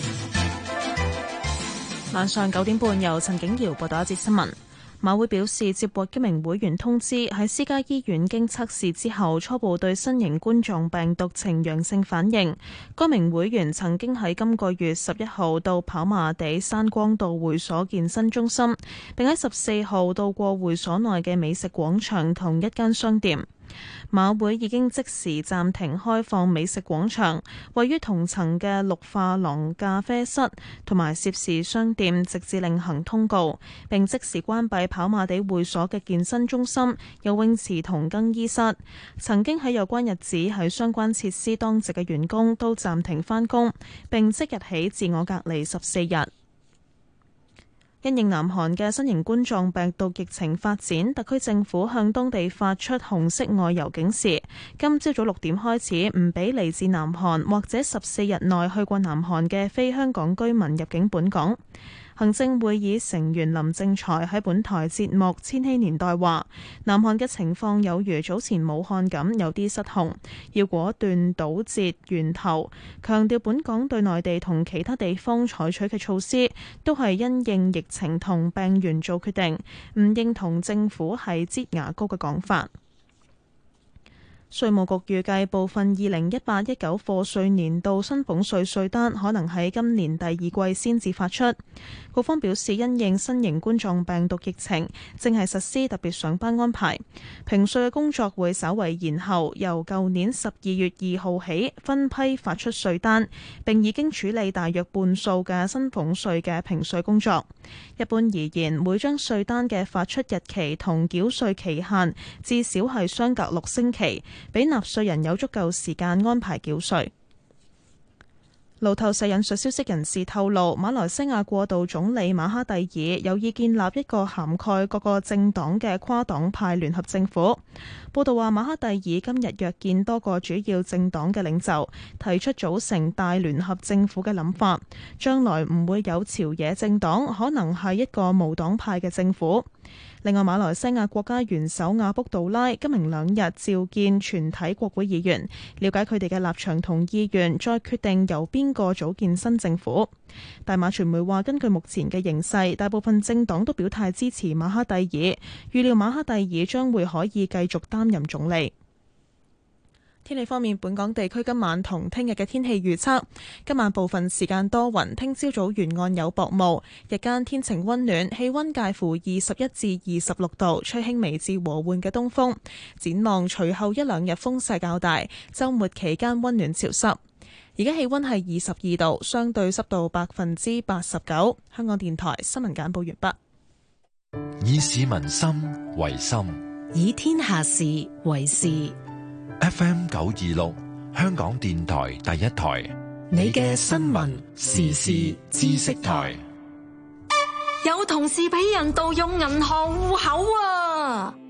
晚上九點半，由陳景瑤報道一節新聞。馬會表示接獲一名會員通知，喺私家醫院經測試之後，初步對新型冠狀病毒呈陽性反應。該名會員曾經喺今個月十一號到跑馬地山光道會所健身中心，並喺十四號到過會所內嘅美食廣場同一間商店。馬會已經即時暫停開放美食廣場、位於同層嘅綠化廊咖啡室同埋涉事商店，直至另行通告，並即時關閉跑馬地會所嘅健身中心、游泳池同更衣室。曾經喺有關日子喺相關設施當值嘅員工都暫停返工，並即日起自我隔離十四日。因應南韓嘅新型冠狀病毒疫情發展，特區政府向當地發出紅色外遊警示，今朝早六點開始唔俾嚟自南韓或者十四日內去過南韓嘅非香港居民入境本港。行政會議成員林正財喺本台節目《千禧年代》話，南韓嘅情況有如早前武漢咁，有啲失控，要果斷堵截源頭。強調本港對內地同其他地方採取嘅措施，都係因應疫情同病源做決定，唔認同政府係擠牙膏嘅講法。稅務局預計部分二零一八一九課稅年度薪俸稅稅單可能喺今年第二季先至發出。局方表示，因應新型冠狀病毒疫情，正係實施特別上班安排，評稅嘅工作會稍為延後，由舊年十二月二號起分批發出稅單，並已經處理大約半數嘅薪俸稅嘅評稅工作。一般而言，每張稅單嘅發出日期同繳稅期限至少係相隔六星期，俾納稅人有足夠時間安排繳稅。路透社引述消息人士透露，馬來西亞過渡總理馬哈蒂爾有意建立一個涵蓋各個政黨嘅跨黨派聯合政府。報道話，馬哈蒂爾今日約見多個主要政黨嘅領袖，提出組成大聯合政府嘅諗法。將來唔會有朝野政黨，可能係一個無黨派嘅政府。另外，馬來西亞國家元首阿卜杜拉今明兩日召見全體國會議員，了解佢哋嘅立場同意願，再決定由邊個組建新政府。大馬傳媒話，根據目前嘅形勢，大部分政黨都表態支持馬哈蒂爾，預料馬哈蒂爾將會可以繼續擔任總理。天氣方面，本港地區今晚同聽日嘅天氣預測：今晚部分時間多雲，聽朝早沿岸有薄霧，日間天晴溫暖，氣溫介乎二十一至二十六度，吹輕微至和緩嘅東風。展望隨後一兩日風勢較大，週末期間溫暖潮濕。而家氣溫係二十二度，相對濕度百分之八十九。香港電台新聞簡報完畢。以市民心為心， 以天下事為事。 F M 九二六，香港電台第一台， 你嘅新聞時事知識台。 有同事俾人盜用銀行戶口啊！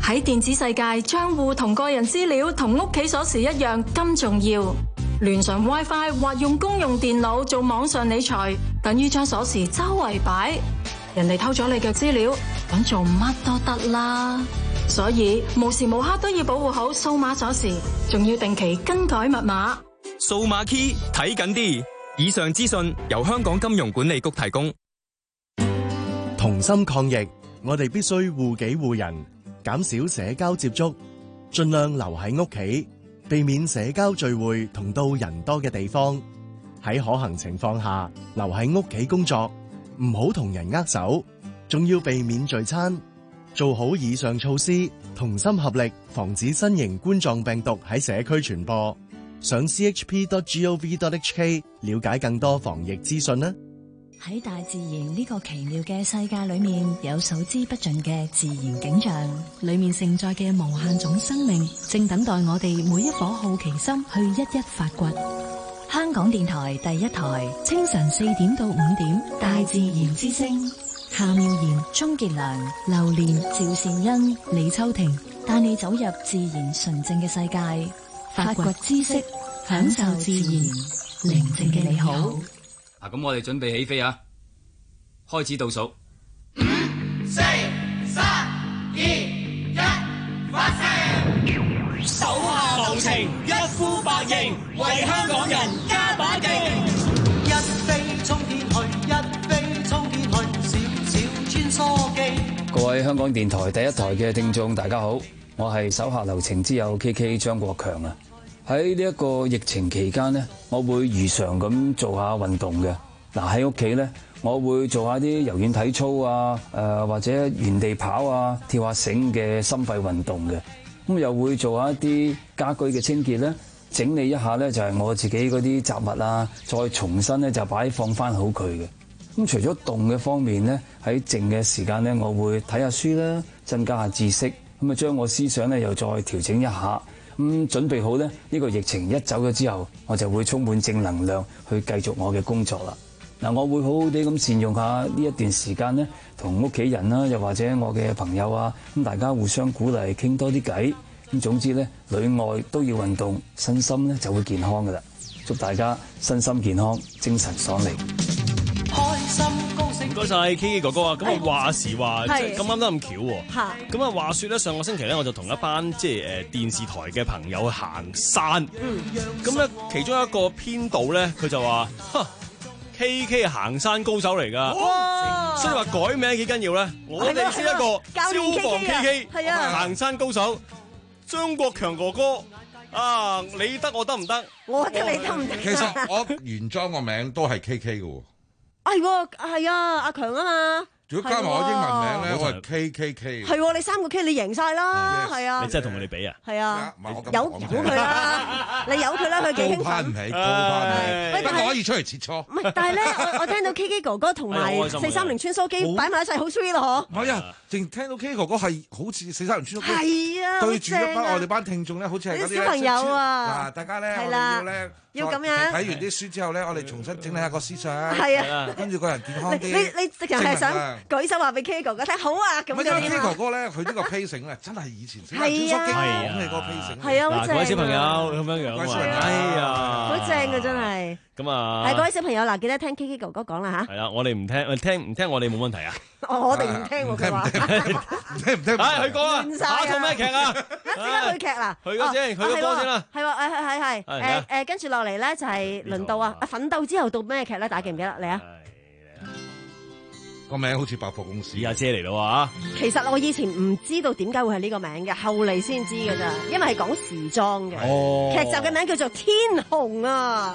喺電子世界，帳戶同個人資料同屋企鎖匙一樣咁重要。連上 WiFi 或用公用電腦做網上理財，等於將鎖匙周圍擺，人哋偷咗你嘅資料，咁做乜都得啦。所以無時無刻都要保護好數碼鎖匙，仲要定期更改密碼。 數碼 key 睇緊啲。以上資訊由香港金融管理局提供。 同心抗疫，我哋必須護己護人，減少社交接觸，盡量留喺屋企，避免社交聚會同到人多嘅地方。喺可行情況下，留喺屋企工作，唔好同人握手，仲要避免聚餐。做好以上措施，同心合力，防止新型冠狀病毒喺社區傳播。上 c h p dot gov dot h k 了解更多防疫資訊啦。 喺大自然呢個奇妙嘅世界裏面，有數之不盡嘅自然景象，裏面盛載嘅無限種生命，正等待我哋每一顆好奇心去一一發掘。香港電台第一台，清晨四點到五點，大自然之聲，夏妙賢、鍾傑良、榴蓮、趙善恩、李秋婷，帶你走入自然純正嘅世界。發掘知識，享受自然，寧靜嘅你好。 嗱，咁我哋準備起飛啊！開始倒數，五、四、三、二、一，發射！ 手下留情，一呼百應，為香港人加把勁。一飛沖天去，一飛沖天去，小小穿梭機。 各位香港電台第一台嘅聽眾，大家好，我係手下留情之友 K K 張國強啊！喺呢一個疫情期間呢，我會如常咁做下運動嘅。嗱，喺屋企呢，我會做下啲柔軟體操啊，誒、呃、或者原地跑啊，跳下繩嘅心肺運動嘅。咁又會做下一啲家居嘅清潔咧，整理一下呢，就係我自己嗰啲雜物啊，再重新呢，就擺放翻好佢嘅。咁除咗動嘅方面呢，喺靜嘅時間呢，我會睇下書啦，增加下知識，咁啊將我思想呢，又再調整一下。咁、嗯、準備好呢，呢、呢個疫情一走咗之後，我就會充滿正能量去繼續我嘅工作啦。嗱，我會好好地咁善用下呢一段時間呢，同屋企人啦，又或者我嘅朋友啊，咁大家互相鼓勵，傾多啲偈。咁總之呢，裏外都要運動，身心呢就會健康噶啦。祝大家身心健康，精神爽利。 開心高興。 唔該晒 K K 哥哥啊！咁啊話時話，即係咁啱得咁巧喎。咁啊話説咧，上個星期咧，我就同一班即係誒電視台嘅朋友去行山。嗯。咁咧，其中一個編導咧，佢就話：哼 K K 係行山高手嚟㗎。哇！所以話改名幾緊要咧？我哋先一個消防 K K， 係啊，行山高手張國強哥哥。啊，你得我得唔得？ 我得你得唔得？ 其實我原裝個名都係 K K 嘅喎。 係喎，係啊，阿強啊嘛。如果加埋我英文名咧，我係 K K K。係喎，你三個 K 你贏晒啦，係啊。 你真係同佢哋比啊？ 係啊，有有佢啦，你有佢啦，佢幾興奮。高攀唔起，高攀唔起。 不過可以出嚟切磋。唔係，但係咧，我我聽到 K K 哥哥同埋四三零穿梭機擺埋一齊，好 sweet 咯，嗬。係啊， 淨聽到 K K 哥哥係好似四三零穿梭機。 係啊， 對住一班我哋班聽眾咧，好似係嗰啲小朋友啊。 嗱，大家咧，我哋要咧。 要咁樣睇完啲書之後咧，我哋重新整理下個思想， 係啊， 跟住個人健康啲。 你你直情係想舉手話俾 K 哥哥聽，好啊咁樣。 K 哥哥咧，佢呢個 pacing 咧，真係以前小人穿梭機講嘅個 pacing。 係啊，好正。 各位小朋友咁樣樣啊，哎呀， 好正啊，真係。 咁啊， 係各位小朋友嗱，記得聽 K K 哥哥講啦嚇。 係啦，我哋唔聽，聽唔聽我哋冇問題啊。 我哋唔聽喎，佢話唔聽唔聽。 唉，去講啊，下一套咩劇啊？ 即刻去劇啦， 去個先，去個波先啦。 係喎，誒係係誒誒，跟住落嚟咧就係輪到啊，奮鬥之後到咩劇咧？大家記唔記得？嚟啊！ 個名好似百貨公司阿姐嚟咯喎。 其實我以前唔知道點解會係呢個名嘅，後嚟先知㗎咋，因為係講時裝嘅。哦。劇集嘅名叫做《天虹》啊。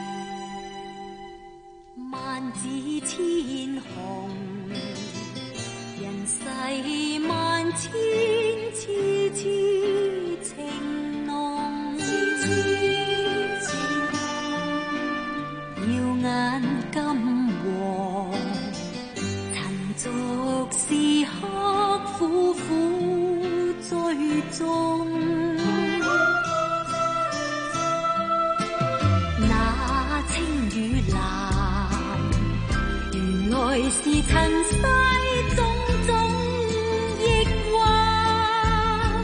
萬紫千紅，人世萬千，痴痴情濃，痴痴情濃，耀眼金黃，塵俗時刻苦苦追蹤，那青與藍。愛是塵世種種抑鬱，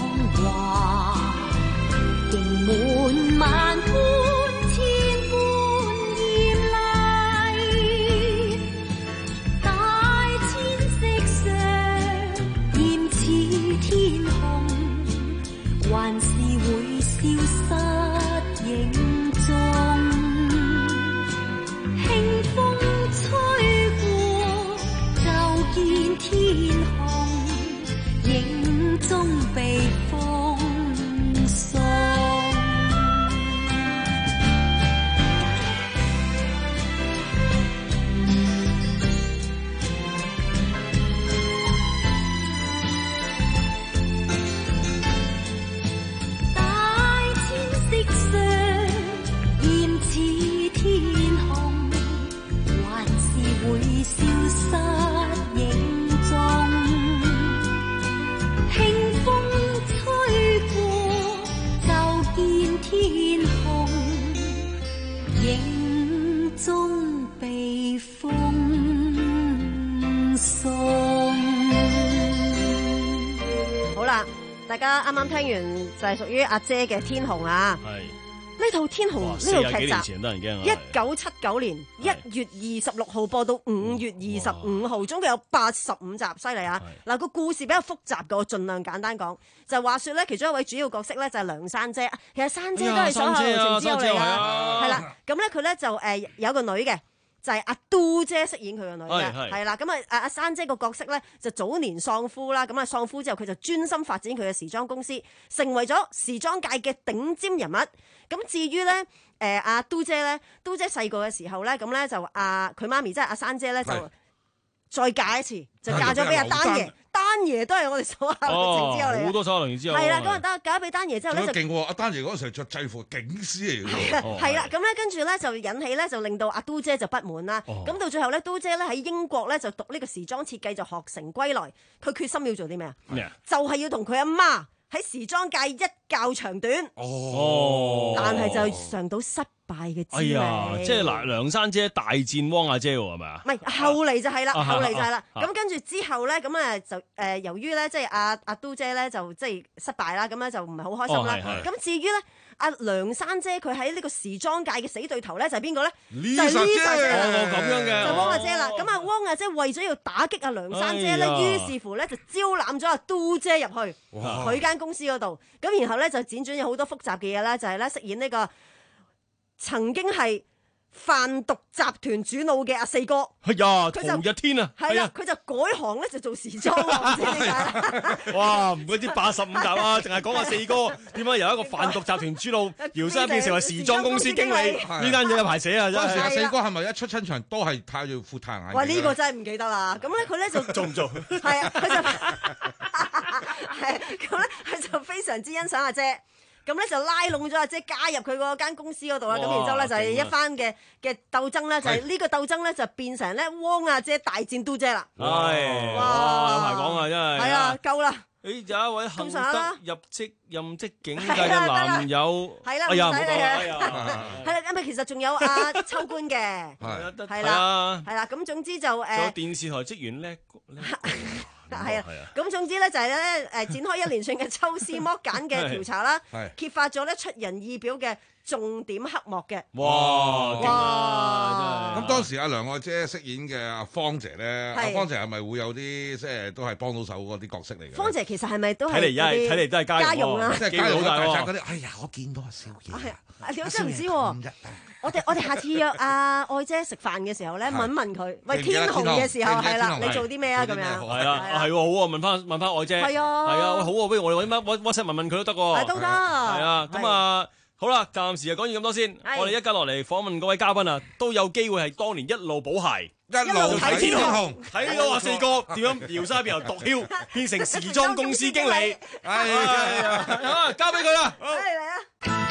華，盈滿萬般千般豔麗，大千色上豔似天空，還是會消失影蹤。輕風吹過，就見天空，影中被風送。大千色上豔似天空，還是會消失影蹤。輕風吹過，就見天空，影中被風送。 好啦，大家啱啱聽完就係屬於阿姐嘅《天虹》啊。 係呢套《天虹》呢四十幾套劇集年前得人驚啊！ 一九七九年一月二十六號播到五月二十五號，總共有八十五集，犀利啊！嗱，個故事比較複雜嘅，我盡量簡單講。就話說咧，其中一位主要角色咧就係梁山姐。其實山姐都係手下留情之後嚟㗎，係啦。咁咧佢咧就誒有個女嘅。就係阿嘟姐飾演佢個女嘅，係啦，咁啊阿阿珊姐個角色咧就早年喪夫啦，咁啊喪夫之後佢就專心發展佢嘅時裝公司，成為咗時裝界嘅頂尖人物。咁至於咧誒阿嘟姐咧，嘟姐細個嘅時候咧，咁咧就阿佢媽咪即係阿珊姐咧就再嫁一次，就嫁咗俾阿丹爺。丹爺都係我哋手下留情之後嚟， 好多手下留情之後。 係啦，咁啊得嫁咗俾丹爺之後咧就勁喎！阿丹爺嗰陣時着制服警司嚟嘅喎。 係啦，咁咧跟住咧就引起咧就令到阿嘟姐就不滿啦。咁到最後咧，嘟姐咧喺英國咧就讀呢個時裝設計就學成歸來，佢決心要做啲咩啊？ 咩啊？ 就係要同佢阿媽喺時裝界一較長短。 哦， 但係就嘗到失敗嘅滋味。 哎呀，即係嗱，梁山姐大戰汪阿姐喎，係咪啊？ 唔係，後嚟就係啦， 啊後嚟就係啦。 啊咁跟住之後咧，咁啊就誒，由於咧即係阿阿嘟姐咧就即係失敗啦，咁咧就唔係好開心啦。咁至於咧，阿梁山姐佢喺呢個時裝界嘅死對頭咧就係邊個咧？就係 Lisa 姐。 哦，咁樣嘅。 就汪阿姐啦。咁啊，汪阿姐為咗要打擊阿梁山姐咧，於是乎咧就招攬咗阿嘟姐入去佢間公司嗰度。咁然後咧就輾轉有好多複雜嘅嘢啦，就係咧飾演呢個曾經係販毒集團主腦嘅阿四哥。 係呀，陶日天啊， 係啦，佢就改行咧就做時裝喎，唔知點解。 哇，唔怪之八十五集啊，淨係講阿四哥點解由一個販毒集團主腦搖身一變成為時裝公司經理，呢間嘢有排寫啊！真係。 阿四哥係咪一出親場都係戴住副太陽眼鏡？ 喂，呢個真係唔記得啦。咁咧佢咧就做唔做？ 係啊，佢就係咁咧，佢就非常之欣賞阿姐。咁咧就拉攏咗阿姐加入佢嗰間公司嗰度啦，咁然之後咧就係一番嘅嘅鬥爭啦，就係呢個鬥爭咧就變成咧汪阿姐大戰嘟姐啦。 係，哇，有排講啊，真係。 係啊，夠啦。 誒，有一位幸得入職任職警界嘅男友， 係啦，唔使你啊。係啦，咁啊其實仲有阿秋官嘅，係啦，係啦，咁總之就誒。 仲有電視台職員叻叻。 係啊，咁總之咧就係咧誒展開一連串嘅抽絲剝繭嘅調查啦，揭發咗咧出人意表嘅重點黑幕嘅。 哇！哇！ 咁當時阿梁愛姐飾演嘅阿芳姐咧，阿芳姐係咪會有啲即係都係幫到手嗰啲角色嚟嘅？ 芳姐其實係咪都係睇嚟，而係睇嚟都係家用啊， 即係家用好大嗰啲。哎呀，我見到阿少爺。 係啊，你真係唔知喎。我哋我哋下次約阿愛姐食飯嘅時候咧，問問佢，喂，天虹嘅時候係啦，你做啲咩啊？咁樣係啦，係喎，好啊，問翻問翻愛姐， 係啊， 係啊，好啊，不如我哋揾乜 WhatsApp 問問佢都得喎， 都得，係啊，咁啊，好啦，暫時就講完咁多先，我哋一家落嚟訪問嗰位嘉賓啊，都有機會係當年一路補鞋， 一路睇天虹， 睇到阿四哥點樣搖身一變由毒梟變成時裝公司經理，係啊，交俾佢啦， 嚟嚟啊！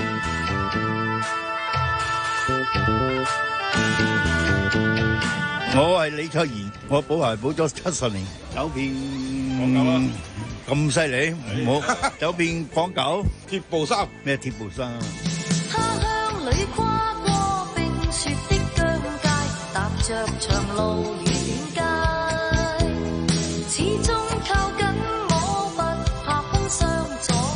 我係李卓賢，我補鞋補咗七十年，走遍咁犀利，唔好走遍廣九鐵布衫， 咩鐵布衫？ 他鄉裏跨過冰雪的疆界，踏着長路與遠街，始終靠緊我，不怕風霜阻。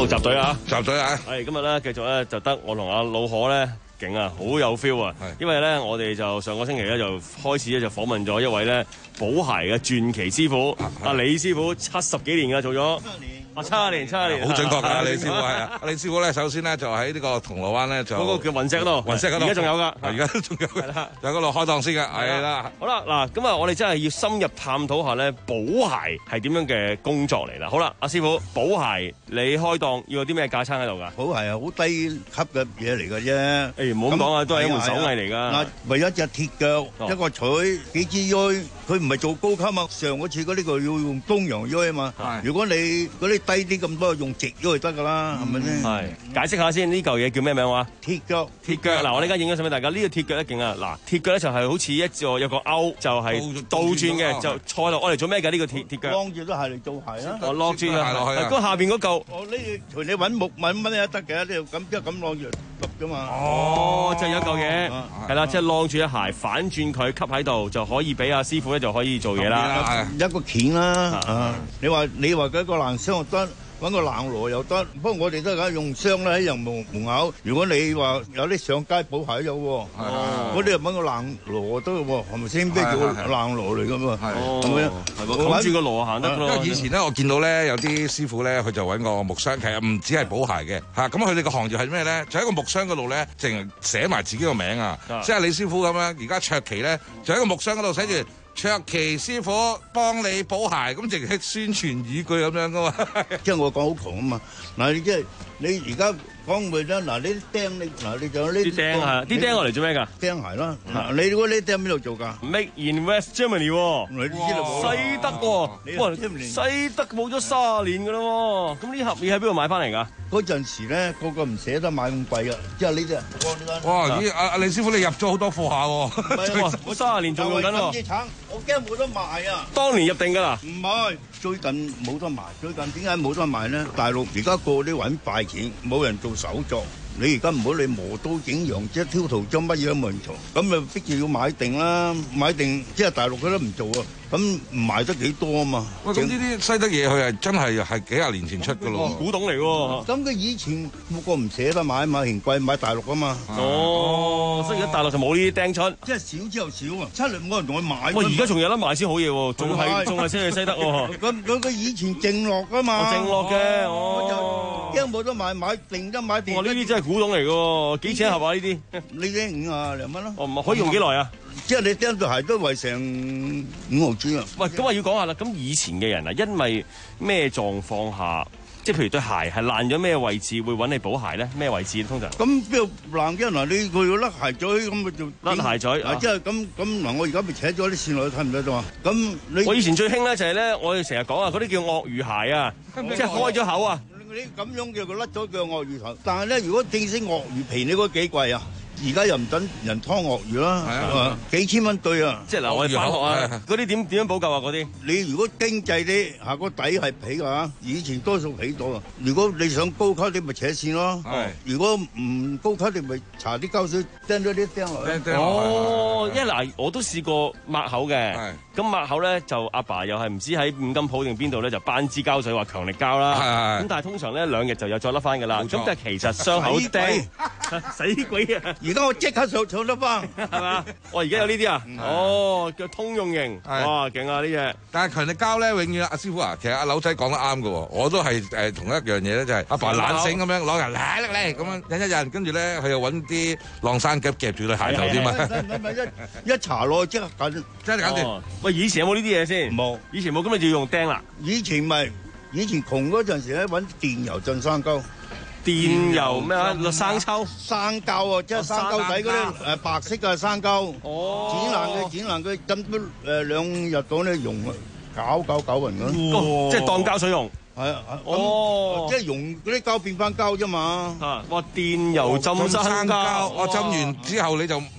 好，集隊啊！ 集隊啊！ 係今日咧，繼續咧就得我同阿老可咧。勁啊，好有 feel 啊！因為咧，我哋就上個星期咧就開始咧就訪問咗一位咧補鞋嘅傳奇師傅，阿李師傅，七十幾年嘅做咗，啊七十年，七十年， 好準確㗎，李師傅係啊！李師傅咧，首先咧就喺呢個銅鑼灣咧就嗰個叫雲石嗰度， 雲石嗰度， 而家仲有㗎， 而家都仲有嘅，就喺嗰度開檔先㗎，係啦。 好啦，嗱咁啊，我哋真係要深入探討下咧補鞋係點樣嘅工作嚟啦。好啦，阿師傅補鞋，你開檔要有啲咩架撐喺度㗎？ 補鞋係好低級嘅嘢嚟㗎啫。 誒唔好咁講啊，都係一門手藝嚟㗎。 嗱，為一隻鐵腳，一個錘，幾支鋁，佢唔係做高級啊。上嗰次嗰啲佢要用東洋鋁啊嘛。如果你嗰啲低啲咁多，用直鋁就得㗎啦，係咪先？ 係解釋下先，呢嚿嘢叫咩名話？ 鐵腳， 鐵腳。嗱，我呢家影咗相俾大家，呢個鐵腳一勁啊！嗱，鐵腳咧就係好似一個有個勾，就係倒轉嘅，就坐落。我嚟做咩㗎？呢個鐵鐵腳？ 晾住都係嚟做鞋啊！ 我晾住啊！ 係落去啊！ 咁下邊嗰嚿， 我呢隨你揾木揾乜都得嘅，你咁即係咁晾住揼㗎嘛。 哦，即係有一嚿嘢，係啦，即係晾住隻鞋，反轉佢吸喺度，就可以俾阿師傅咧就可以做嘢啦。 一個鉗啦，啊！你話你話嗰個爛箱又得。揾個冷爐又得，不過我哋都係用箱咧喺人門門口。如果你話有啲上街補鞋有喎，嗰啲又揾個冷爐得喎，係咪先？咩叫冷爐嚟㗎嘛？係咪啊？ 冚住個爐行得咯。 因為以前咧，我見到咧有啲師傅咧，佢就揾個木箱，其實唔止係補鞋嘅嚇。咁佢哋個行業係咩咧？就喺個木箱嗰度咧，淨係寫埋自己個名啊！即係李師傅咁樣，而家卓琪咧就喺個木箱嗰度寫住。卓琪師傅幫你補鞋，咁淨係宣傳語句咁樣噶嘛？ 即係我講好窮啊嘛！嗱，你即係你而家講咪得嗱？呢啲釘你嗱，你仲有呢啲釘啊？啲釘我嚟做咩㗎？ 釘鞋啦！嗱，你嗰啲釘邊度做㗎 ？Make in West Germany 喎， 你知道冇？ 西德喎，哇！西德冇咗卅年㗎啦喎，咁呢盒嘢喺邊度買翻嚟㗎？ 嗰陣時咧，個個唔捨得買咁貴㗎，即係呢隻。 哇！咦，阿阿李師傅你入咗好多貨下喎， 我卅年仲用緊喎。 我驚冇得賣啊！ 當年入定㗎啦？ 唔係，最近冇得賣。最近點解冇得賣咧？大陸而家個啲揾快錢，冇人做手作。你而家唔好理磨刀整陽即係挑圖章乜嘢都冇人做，咁咪逼住要買定啦，買定即係大陸佢都唔做啊，咁唔賣得幾多啊嘛？ 喂，咁呢啲西德嘢佢係真係係幾廿年前出㗎咯， 古董嚟喎。 咁佢以前個個唔捨得買嘛，嫌貴買大陸啊嘛。 哦，所以而家大陸就冇呢啲釘出， 即係少之又少啊，出嚟冇人同佢買。 喂，而家仲有得賣先好嘢喎，仲係仲係先去西德喎。 咁咁佢以前剩落㗎嘛， 剩落嘅，哦， 驚冇得買，買定得買定。 哇，呢啲真係古董嚟㗎喎，幾錢一盒啊？呢啲呢啲五廿零蚊咯。 哦，唔可以用幾耐啊？ 即係你釘對鞋都為成五毫紙啊！ 喂，咁啊要講下啦。咁以前嘅人啊，因為咩狀況下，即係譬如對鞋係爛咗咩位置，會揾你補鞋咧？咩位置通常？ 咁邊度爛嘅嗱？你佢要甩鞋嘴咁咪就甩鞋嘴啊！即係咁咁嗱，我而家咪扯咗啲線落去睇唔睇到啊？咁你我以前最興咧就係咧，我哋成日講啊，嗰啲叫鱷魚鞋啊，即係開咗口啊！ 你咁樣叫佢甩咗叫鱷魚頭，但係咧如果正式鱷魚皮，你嗰幾貴啊？而家又唔等人劏鱷魚啦，係啊，幾千蚊對啊！ 即係嗱，我哋返學啊，嗰啲點點樣補救啊？嗰啲你如果經濟啲，下個底係皮啊，以前多數皮多啊。如果你想高級，你咪扯線咯。係，如果唔高級，你咪搽啲膠水釘咗啲釘落去。 哦，因為嗱，我都試過抹口嘅。係，咁抹口咧就阿爸又係唔知喺五金鋪定邊度咧就班支膠水話強力膠啦。係係。咁但係通常咧兩日就有再甩翻㗎啦。咁但係其實傷口釘死鬼啊！ 而家我即刻上搶得翻， 係嘛？我而家有呢啲啊，哦，叫通用型，哇，勁啊呢隻！ 但係強力膠咧，永遠阿師傅啊，其實阿柳仔講得啱嘅喎，我都係誒同一樣嘢咧，就係阿爸懶醒咁樣攞人嚟嚟咁樣印一印，跟住咧佢又揾啲晾衫夾夾住對鞋頭添嘛， 一一搽落去即刻緊， 即係緊掂。 喂，以前有冇呢啲嘢先？冇，以前冇，咁你就要用釘啦。 以前咪以前窮嗰陣時咧揾電油浸生膠。 電油咩啊？生抽、 生膠啊，即係生膠底嗰啲誒白色嘅生膠。哦，剪爛佢，剪爛佢，浸咗誒兩日到咧溶啊，搞搞搞勻咁。 即係當膠水用。 係啊，哦，即係溶嗰啲膠變翻膠啫嘛。 啊，哇！電油浸生膠， 我浸完之後你就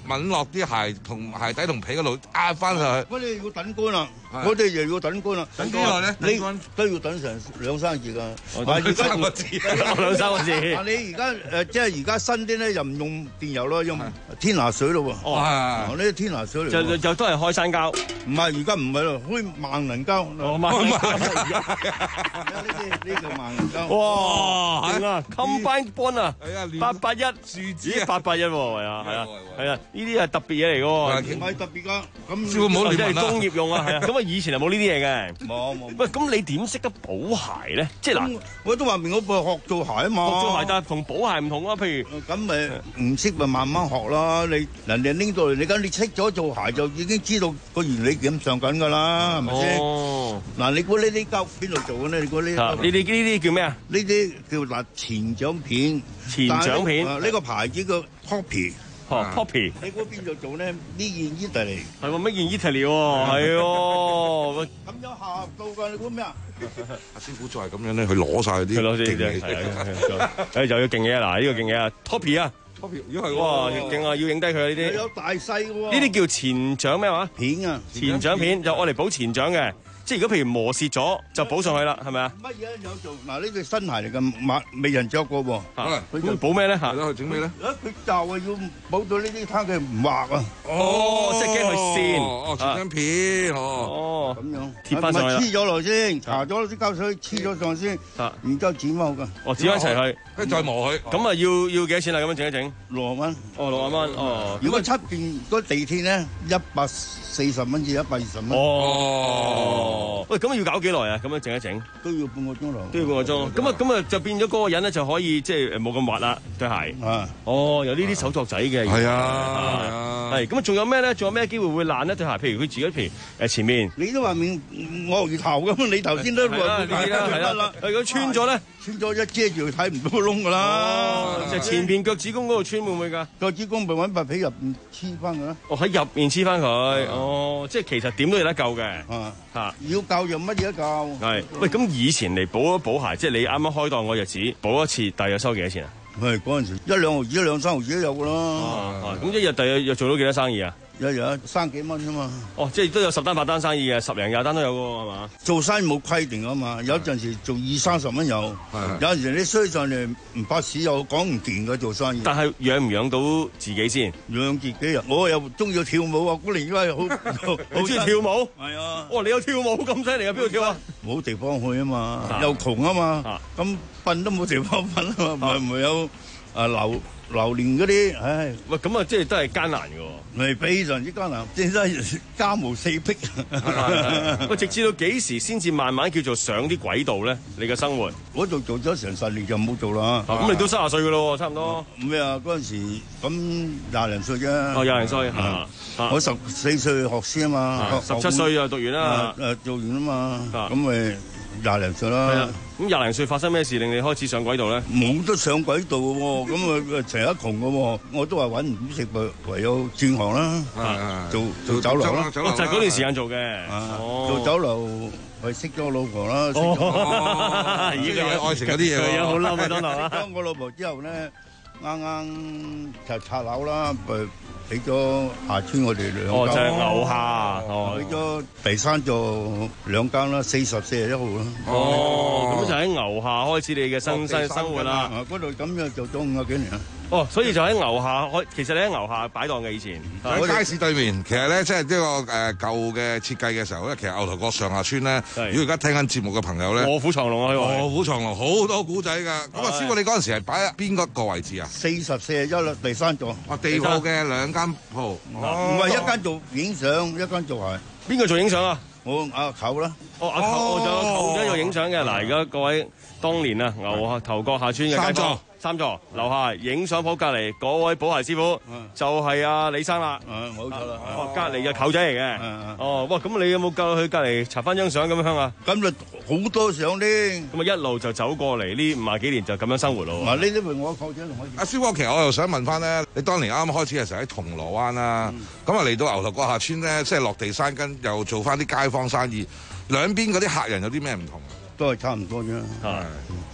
揾落啲鞋同鞋底同皮嗰度壓翻上去。 我哋要等乾啦，我哋又要等乾啦。 等幾耐咧？ 你都要等成兩三個月㗎。 兩三個字， 兩三個字。嗱，你而家誒即係而家新啲咧，又唔用電油咯，用天拿水咯喎。 哦， 呢啲天拿水嚟。 就就都係開山膠。 唔係，而家唔係咯，開萬能膠。 哦，萬能膠。 呢啲呢個萬能膠。 哇，係啊 ，combine bond 啊，八八一樹枝八八一喎，係啊，係啊，係啊，呢啲係特別嘢嚟㗎喎。 唔係特別㗎，咁少唔好亂即係工業用啊，係啊。咁啊，以前係冇呢啲嘢嘅。 冇冇。 喂，咁你點識得補鞋咧？即係嗱， 我都話明我學做鞋啊嘛。 學做鞋，但係同補鞋唔同啊。譬如咁咪唔識咪慢慢學啦。你人哋拎到嚟，你而家你識咗做鞋就已經知道個原理點上緊㗎啦，係咪先？哦。嗱，你估呢啲膠邊度做嘅咧？你估呢？ 呢啲呢啲叫咩啊？ 呢啲叫嗱前掌片。 前掌片。 呢個牌子叫 Poppy。 哦 ，Poppy。 你估邊度做咧？呢件意大利。 係喎，乜件意大利喎？係喎。 咁樣下到㗎，你估咩啊？ 阿師傅再係咁樣咧，佢攞晒啲。 佢攞先啫，係啊，誒就要勁嘢嗱，呢個勁嘢啊 ，Poppy 啊。 如果係哇，勁啊！要影低佢呢啲。 有大細嘅喎。 呢啲叫前掌咩話？ 片啊， 前掌片就愛嚟補前掌嘅，即係如果譬如磨蝕咗就補上去啦，係咪啊？ 乜嘢有做？嗱，呢對新鞋嚟嘅，冇未人着過喎。 佢就補咩咧？嚇， 佢整咩咧？ 佢就係要補到呢啲攤佢唔滑啊！ 哦，即係驚佢跣。 哦，前掌片， 哦， 咁樣貼翻上去啦。 黐咗落先，搽咗啲膠水黐咗上先，然之後剪翻好㗎。 哦，剪翻齊佢， 跟住再磨佢。 咁啊，要要幾多錢啊？咁樣整一整？ 六十蚊。 哦，六十蚊。哦。 如果出邊嗰地鐵咧，一百四十蚊至一百二十蚊。 哦。喂，咁要搞幾耐啊？咁樣整一整都要半個鐘頭。 都要半個鐘。咁啊，咁啊，就變咗嗰個人咧就可以即係冇咁滑啦對鞋。啊。哦，有呢啲手作仔嘅。 係啊，係啊。 係。咁啊，仲有咩咧？仲有咩機會會爛呢對鞋？譬如佢自己譬如誒前面。 你都話面鱷魚頭咁，你頭先都話呢啲啦，係啦。如果穿咗咧？ 穿咗一遮住睇唔到個窿㗎啦。 就前邊腳趾公嗰度穿會唔會㗎？ 腳趾公咪揾白皮入邊黐翻佢啦。 哦，喺入面黐翻佢。哦，即係其實點都有得救嘅。 啊嚇！ 要救就乜嘢都救。 係。喂，咁以前嚟補一補鞋，即係你啱啱開檔嗰日子補一次，大約收幾多錢啊？ 係嗰陣時一兩毫紙、一兩三毫紙都有㗎啦。 哦，咁一日大約又做到幾多生意啊？ 一日三幾蚊啫嘛。 哦，即係都有十單八單生意嘅，十零廿單都有嘅喎，係嘛？ 做生意冇規定啊嘛，有陣時做二三十蚊有，有陣時你衰上嚟唔拍屎又講唔掂嘅做生意。 但係養唔養到自己先？ 養自己啊！我又中意跳舞啊！嗰年因為好， 你中意跳舞？ 係啊！ 哦，你有跳舞咁犀利啊？邊度跳啊？ 冇地方去啊嘛，又窮啊嘛，咁瞓都冇地方瞓啊嘛，唔係有啊流流連嗰啲，唉， 喂，咁啊，即係都係艱難嘅喎。 係非常之艱難，真係家無四壁。 喂，直至到幾時先至慢慢叫做上啲軌道咧？你嘅生活嗰度做咗成十年就冇做啦。 咁你都三十歲嘅咯喎，差唔多。 咩啊？嗰陣時咁廿零歲啫。 哦，廿零歲嚇。 我十四歲學師啊嘛， 十七歲就讀完啦。 誒，做完啊嘛，咁咪廿零歲啦。 咁廿零歲發生咩事令你開始上軌道咧？ 冇得上軌道嘅喎，咁啊成日窮嘅喎，我都話揾唔到食，咪唯有轉行啦，做做酒樓啦。 就係嗰段時間做嘅。 做酒樓係識咗我老婆啦。 哦，依家愛情嗰啲嘢喎。 有好嬲嘅當堂啊！ 識咗我老婆之後咧，啱啱就拆樓啦，咪俾咗下村我哋兩間。 哦，就係牛下。哦， 俾咗第三座兩間啦，四十四十一號啦。 哦，咁就喺牛下開始你嘅新新生活啦。 嗰度咁樣做咗五十幾年啦。 哦，所以就喺牛下開，其實你喺牛下擺檔嘅以前。 喺街市對面，其實咧即係呢個誒舊嘅設計嘅時候咧，其實牛頭角上下村咧，如果而家聽緊節目嘅朋友咧， 臥虎藏龍啊， 臥虎藏龍好多古仔㗎。咁啊，師傅你嗰陣時係擺喺邊個個位置啊？ 四十四十一啦，第三座。 哦，地鋪嘅兩間鋪， 唔係一間做影相，一間做鞋。 邊個做影相啊？ 我阿舅啦。 哦，阿舅，我仲有舅仔做影相嘅。嗱，而家各位當年啊，牛頭角下村嘅街坊。三座樓下影相鋪隔離嗰位補鞋師傅就係阿李生啦， 冇錯啦。 哦，隔離嘅舅仔嚟嘅。哦，哇！咁你有冇夠去隔離查翻張相咁樣啊？ 咁就好多相啲。 咁啊一路就走過嚟呢五廿幾年就咁樣生活咯。 嗱，呢啲係我舅仔同我。 阿師傅，其實我又想問翻咧，你當年啱啱開始嘅時候喺銅鑼灣啦，咁啊嚟到牛頭角下村咧，即係落地生根，又做翻啲街坊生意，兩邊嗰啲客人有啲咩唔同？ 都係差唔多啫。係。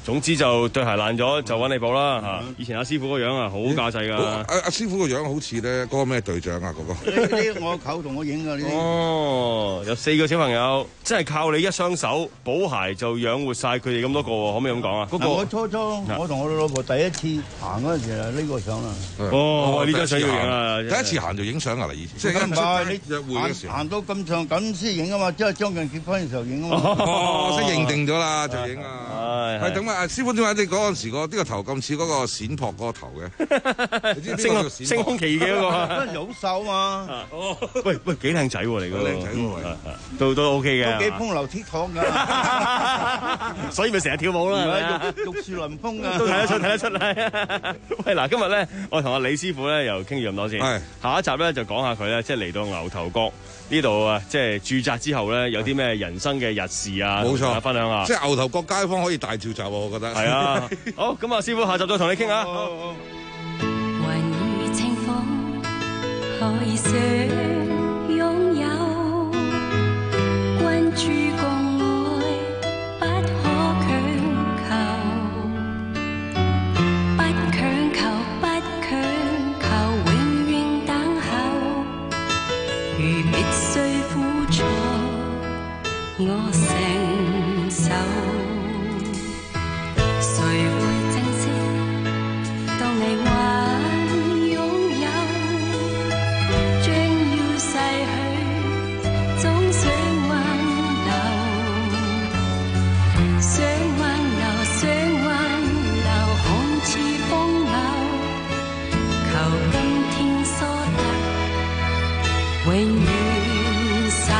總之就對鞋爛咗就揾你補啦嚇。以前阿師傅個樣啊好架勢㗎。 阿阿師傅個樣好似咧嗰個咩隊長啊嗰個。 呢啲我舅同我影㗎呢啲。 哦，有四個小朋友，真係靠你一雙手補鞋就養活晒佢哋咁多個喎，可唔可以咁講啊？嗰個我初初我同我老婆第一次行嗰陣時係呢個相啦。 哦，呢張相要影啊！ 第一次行就影相啊！以前即係唔係你約會嘅時候行到咁長咁先影啊嘛，即係將近結婚嘅時候影啊嘛。 哦，即係認定咗啦就影啊！係咁啊！師傅點解你嗰陣時個呢個頭咁似嗰個閃撲嗰個頭嘅？你知唔知邊個閃？ 星空奇嘅嗰個。 嗰陣時好瘦嘛。 哦，喂喂，幾靚仔喎你嗰個。 靚仔喎， 都都 OK 嘅。 都幾風流倜儻㗎。 所以咪成日跳舞啦，係咪啊？ 玉樹臨風啊！ 都睇得出，睇得出啦。喂，嗱，今日咧，我同阿李師傅咧又傾住咁多先。係。下一集咧就講下佢咧，即係嚟到牛頭角呢度啊，即係駐紮之後咧，有啲咩人生嘅日事啊， 冇錯， 分享下。 即係牛頭角街坊可以大召集喎，我覺得。 係啊。好，咁啊，師傅下集再同你傾下。 雲雨清風，海上擁有，關注共愛，不可強求，不強求，不強求，永遠等候。如必須苦楚，我承受。誰會珍惜？當你還擁有，將要逝去，總想挽留，想挽留，想挽留，看似風流，求今天疏得永遠守。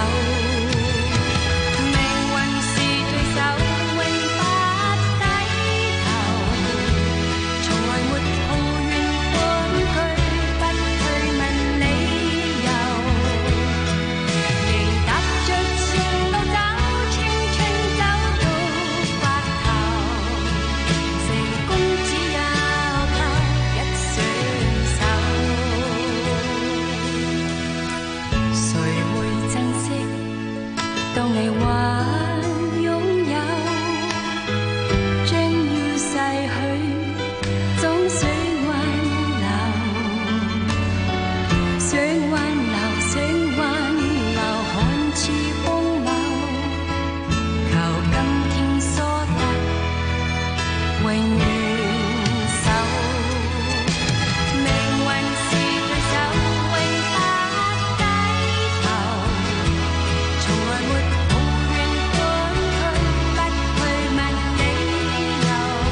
當你還擁有，將要逝去，總想挽留，想挽留，想挽留，看似風流，求今天疏得永遠守。命運是對手，永不低頭。從來沒抱怨半句，不去問理由，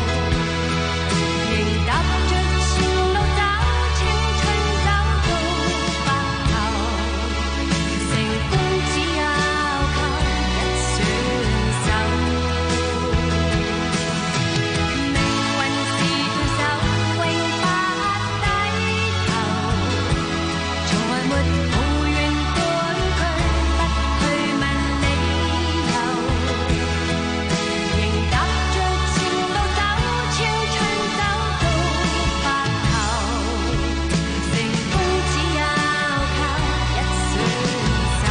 仍踏着前路走，青春走到白頭，成功只有靠一雙手。命運是對手，永不低頭，從來沒抱怨半句，不去問理由，仍踏着前路走，青春走到白頭，成功只有靠一雙手。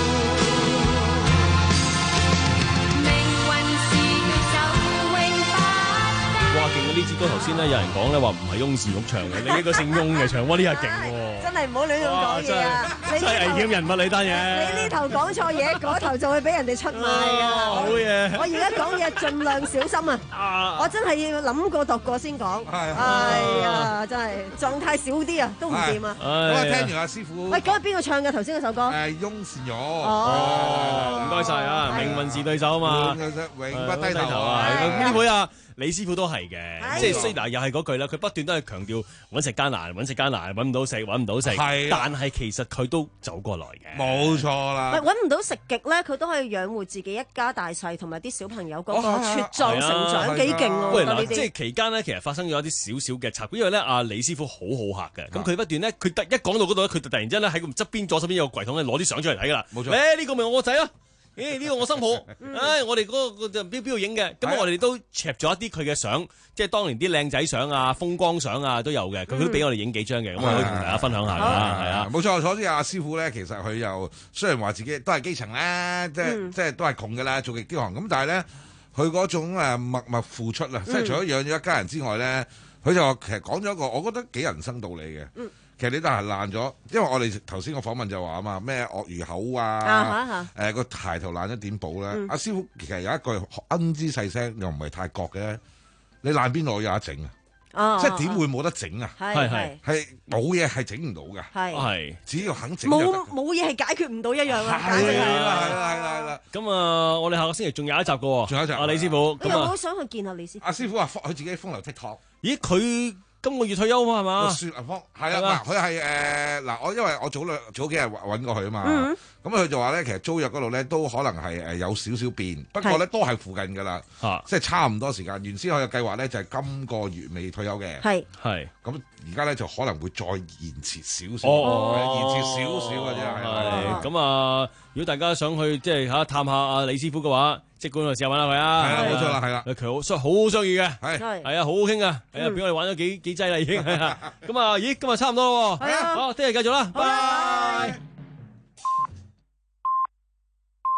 命運是對手，永不低。 哇，勁啊！呢支歌頭先咧有人講咧話唔係翁倩玉唱嘅，你呢個姓翁嘅唱，哇！呢下勁喎。 真係唔好亂咁講嘢啊！你真係危險人物你單嘢。 你呢頭講錯嘢，嗰頭就會俾人哋出賣㗎啦。 好嘢！ 我而家講嘢盡量小心啊！我真係要諗過度過先講。係啊，真係狀態少啲啊，都唔掂啊！ 咁啊，聽完阿師傅。 喂，嗰個邊個唱嘅頭先嗰首歌？ 誒，翁倩玉。 哦，唔該晒啊！命運是對手啊嘛， 永不低頭啊！呢位啊。李師傅都係嘅，即係雖然嗱又係嗰句啦，佢不斷都係強調揾食艱難，揾食艱難，揾唔到食，揾唔到食。係，但係其實佢都走過來嘅。 冇錯啦。 揾唔到食極咧，佢都可以養活自己一家大細同埋啲小朋友嗰個茁壯成長，幾勁喎！ 喂嗱，即係期間咧，其實發生咗一啲少少嘅插曲，因為咧阿李師傅好好客嘅，咁佢不斷咧，佢突一講到嗰度咧，佢就突然之間咧喺個側邊左手邊有個櫃桶咧攞啲相出嚟睇㗎啦。冇錯。誒呢個咪我個仔咯。誒呢個我新抱，唉我哋嗰個就邊邊度影嘅，咁我哋都攝咗一啲佢嘅相，即係當年啲靚仔相啊、風光相啊都有嘅，佢都俾我哋影幾張嘅，咁我可以同大家分享下㗎，係啊， 冇錯。所以阿師傅咧，其實佢又雖然話自己都係基層啦，即係即係都係窮㗎啦，做極啲行，咁但係咧佢嗰種誒默默付出啊，即係除咗養咗一家人之外咧，佢就話其實講咗一個我覺得幾人生道理嘅。嗯其實你都係爛咗，因為我哋頭先個訪問就話啊嘛，咩鱷魚口啊，誒個鞋頭爛咗點補咧？阿師傅其實有一句恩之細聲，又唔係太覺嘅，你爛邊度有得整啊？即係點會冇得整啊？係係係冇嘢係整唔到㗎，係只要肯整。冇冇嘢係解決唔到一樣啊！ 係啦係啦係啦。 咁啊，我哋下個星期仲有一集㗎喎，仲有一集。阿李師傅， 我又好想去見下李師傅。 阿師傅話佢自己風流倜儻。 咦佢？今個月退休嘛係嘛？ 雪林芳係啊，嗱佢係誒嗱我因為我早兩早幾日揾過佢啊嘛，咁佢、嗯、就話咧其實租約嗰度咧都可能係誒有少少變，不過咧都係附近㗎啦，即係差唔多時間。原先佢嘅計劃咧就係今個月未退休嘅，係係咁而家咧就可能會再延遲少少，哦、延遲少少嘅啫。係咁啊！如果大家想去即係嚇探下阿李師傅嘅話，即管去試下揾下佢啊！ 係啊，冇錯啦，係啦， 佢好相好好相遇嘅，係係係啊，好好傾啊！係啊，俾我哋玩咗幾幾劑啦已經。咁啊，咦，今日差唔多咯喎，係啊，好，聽日繼續啦，拜拜。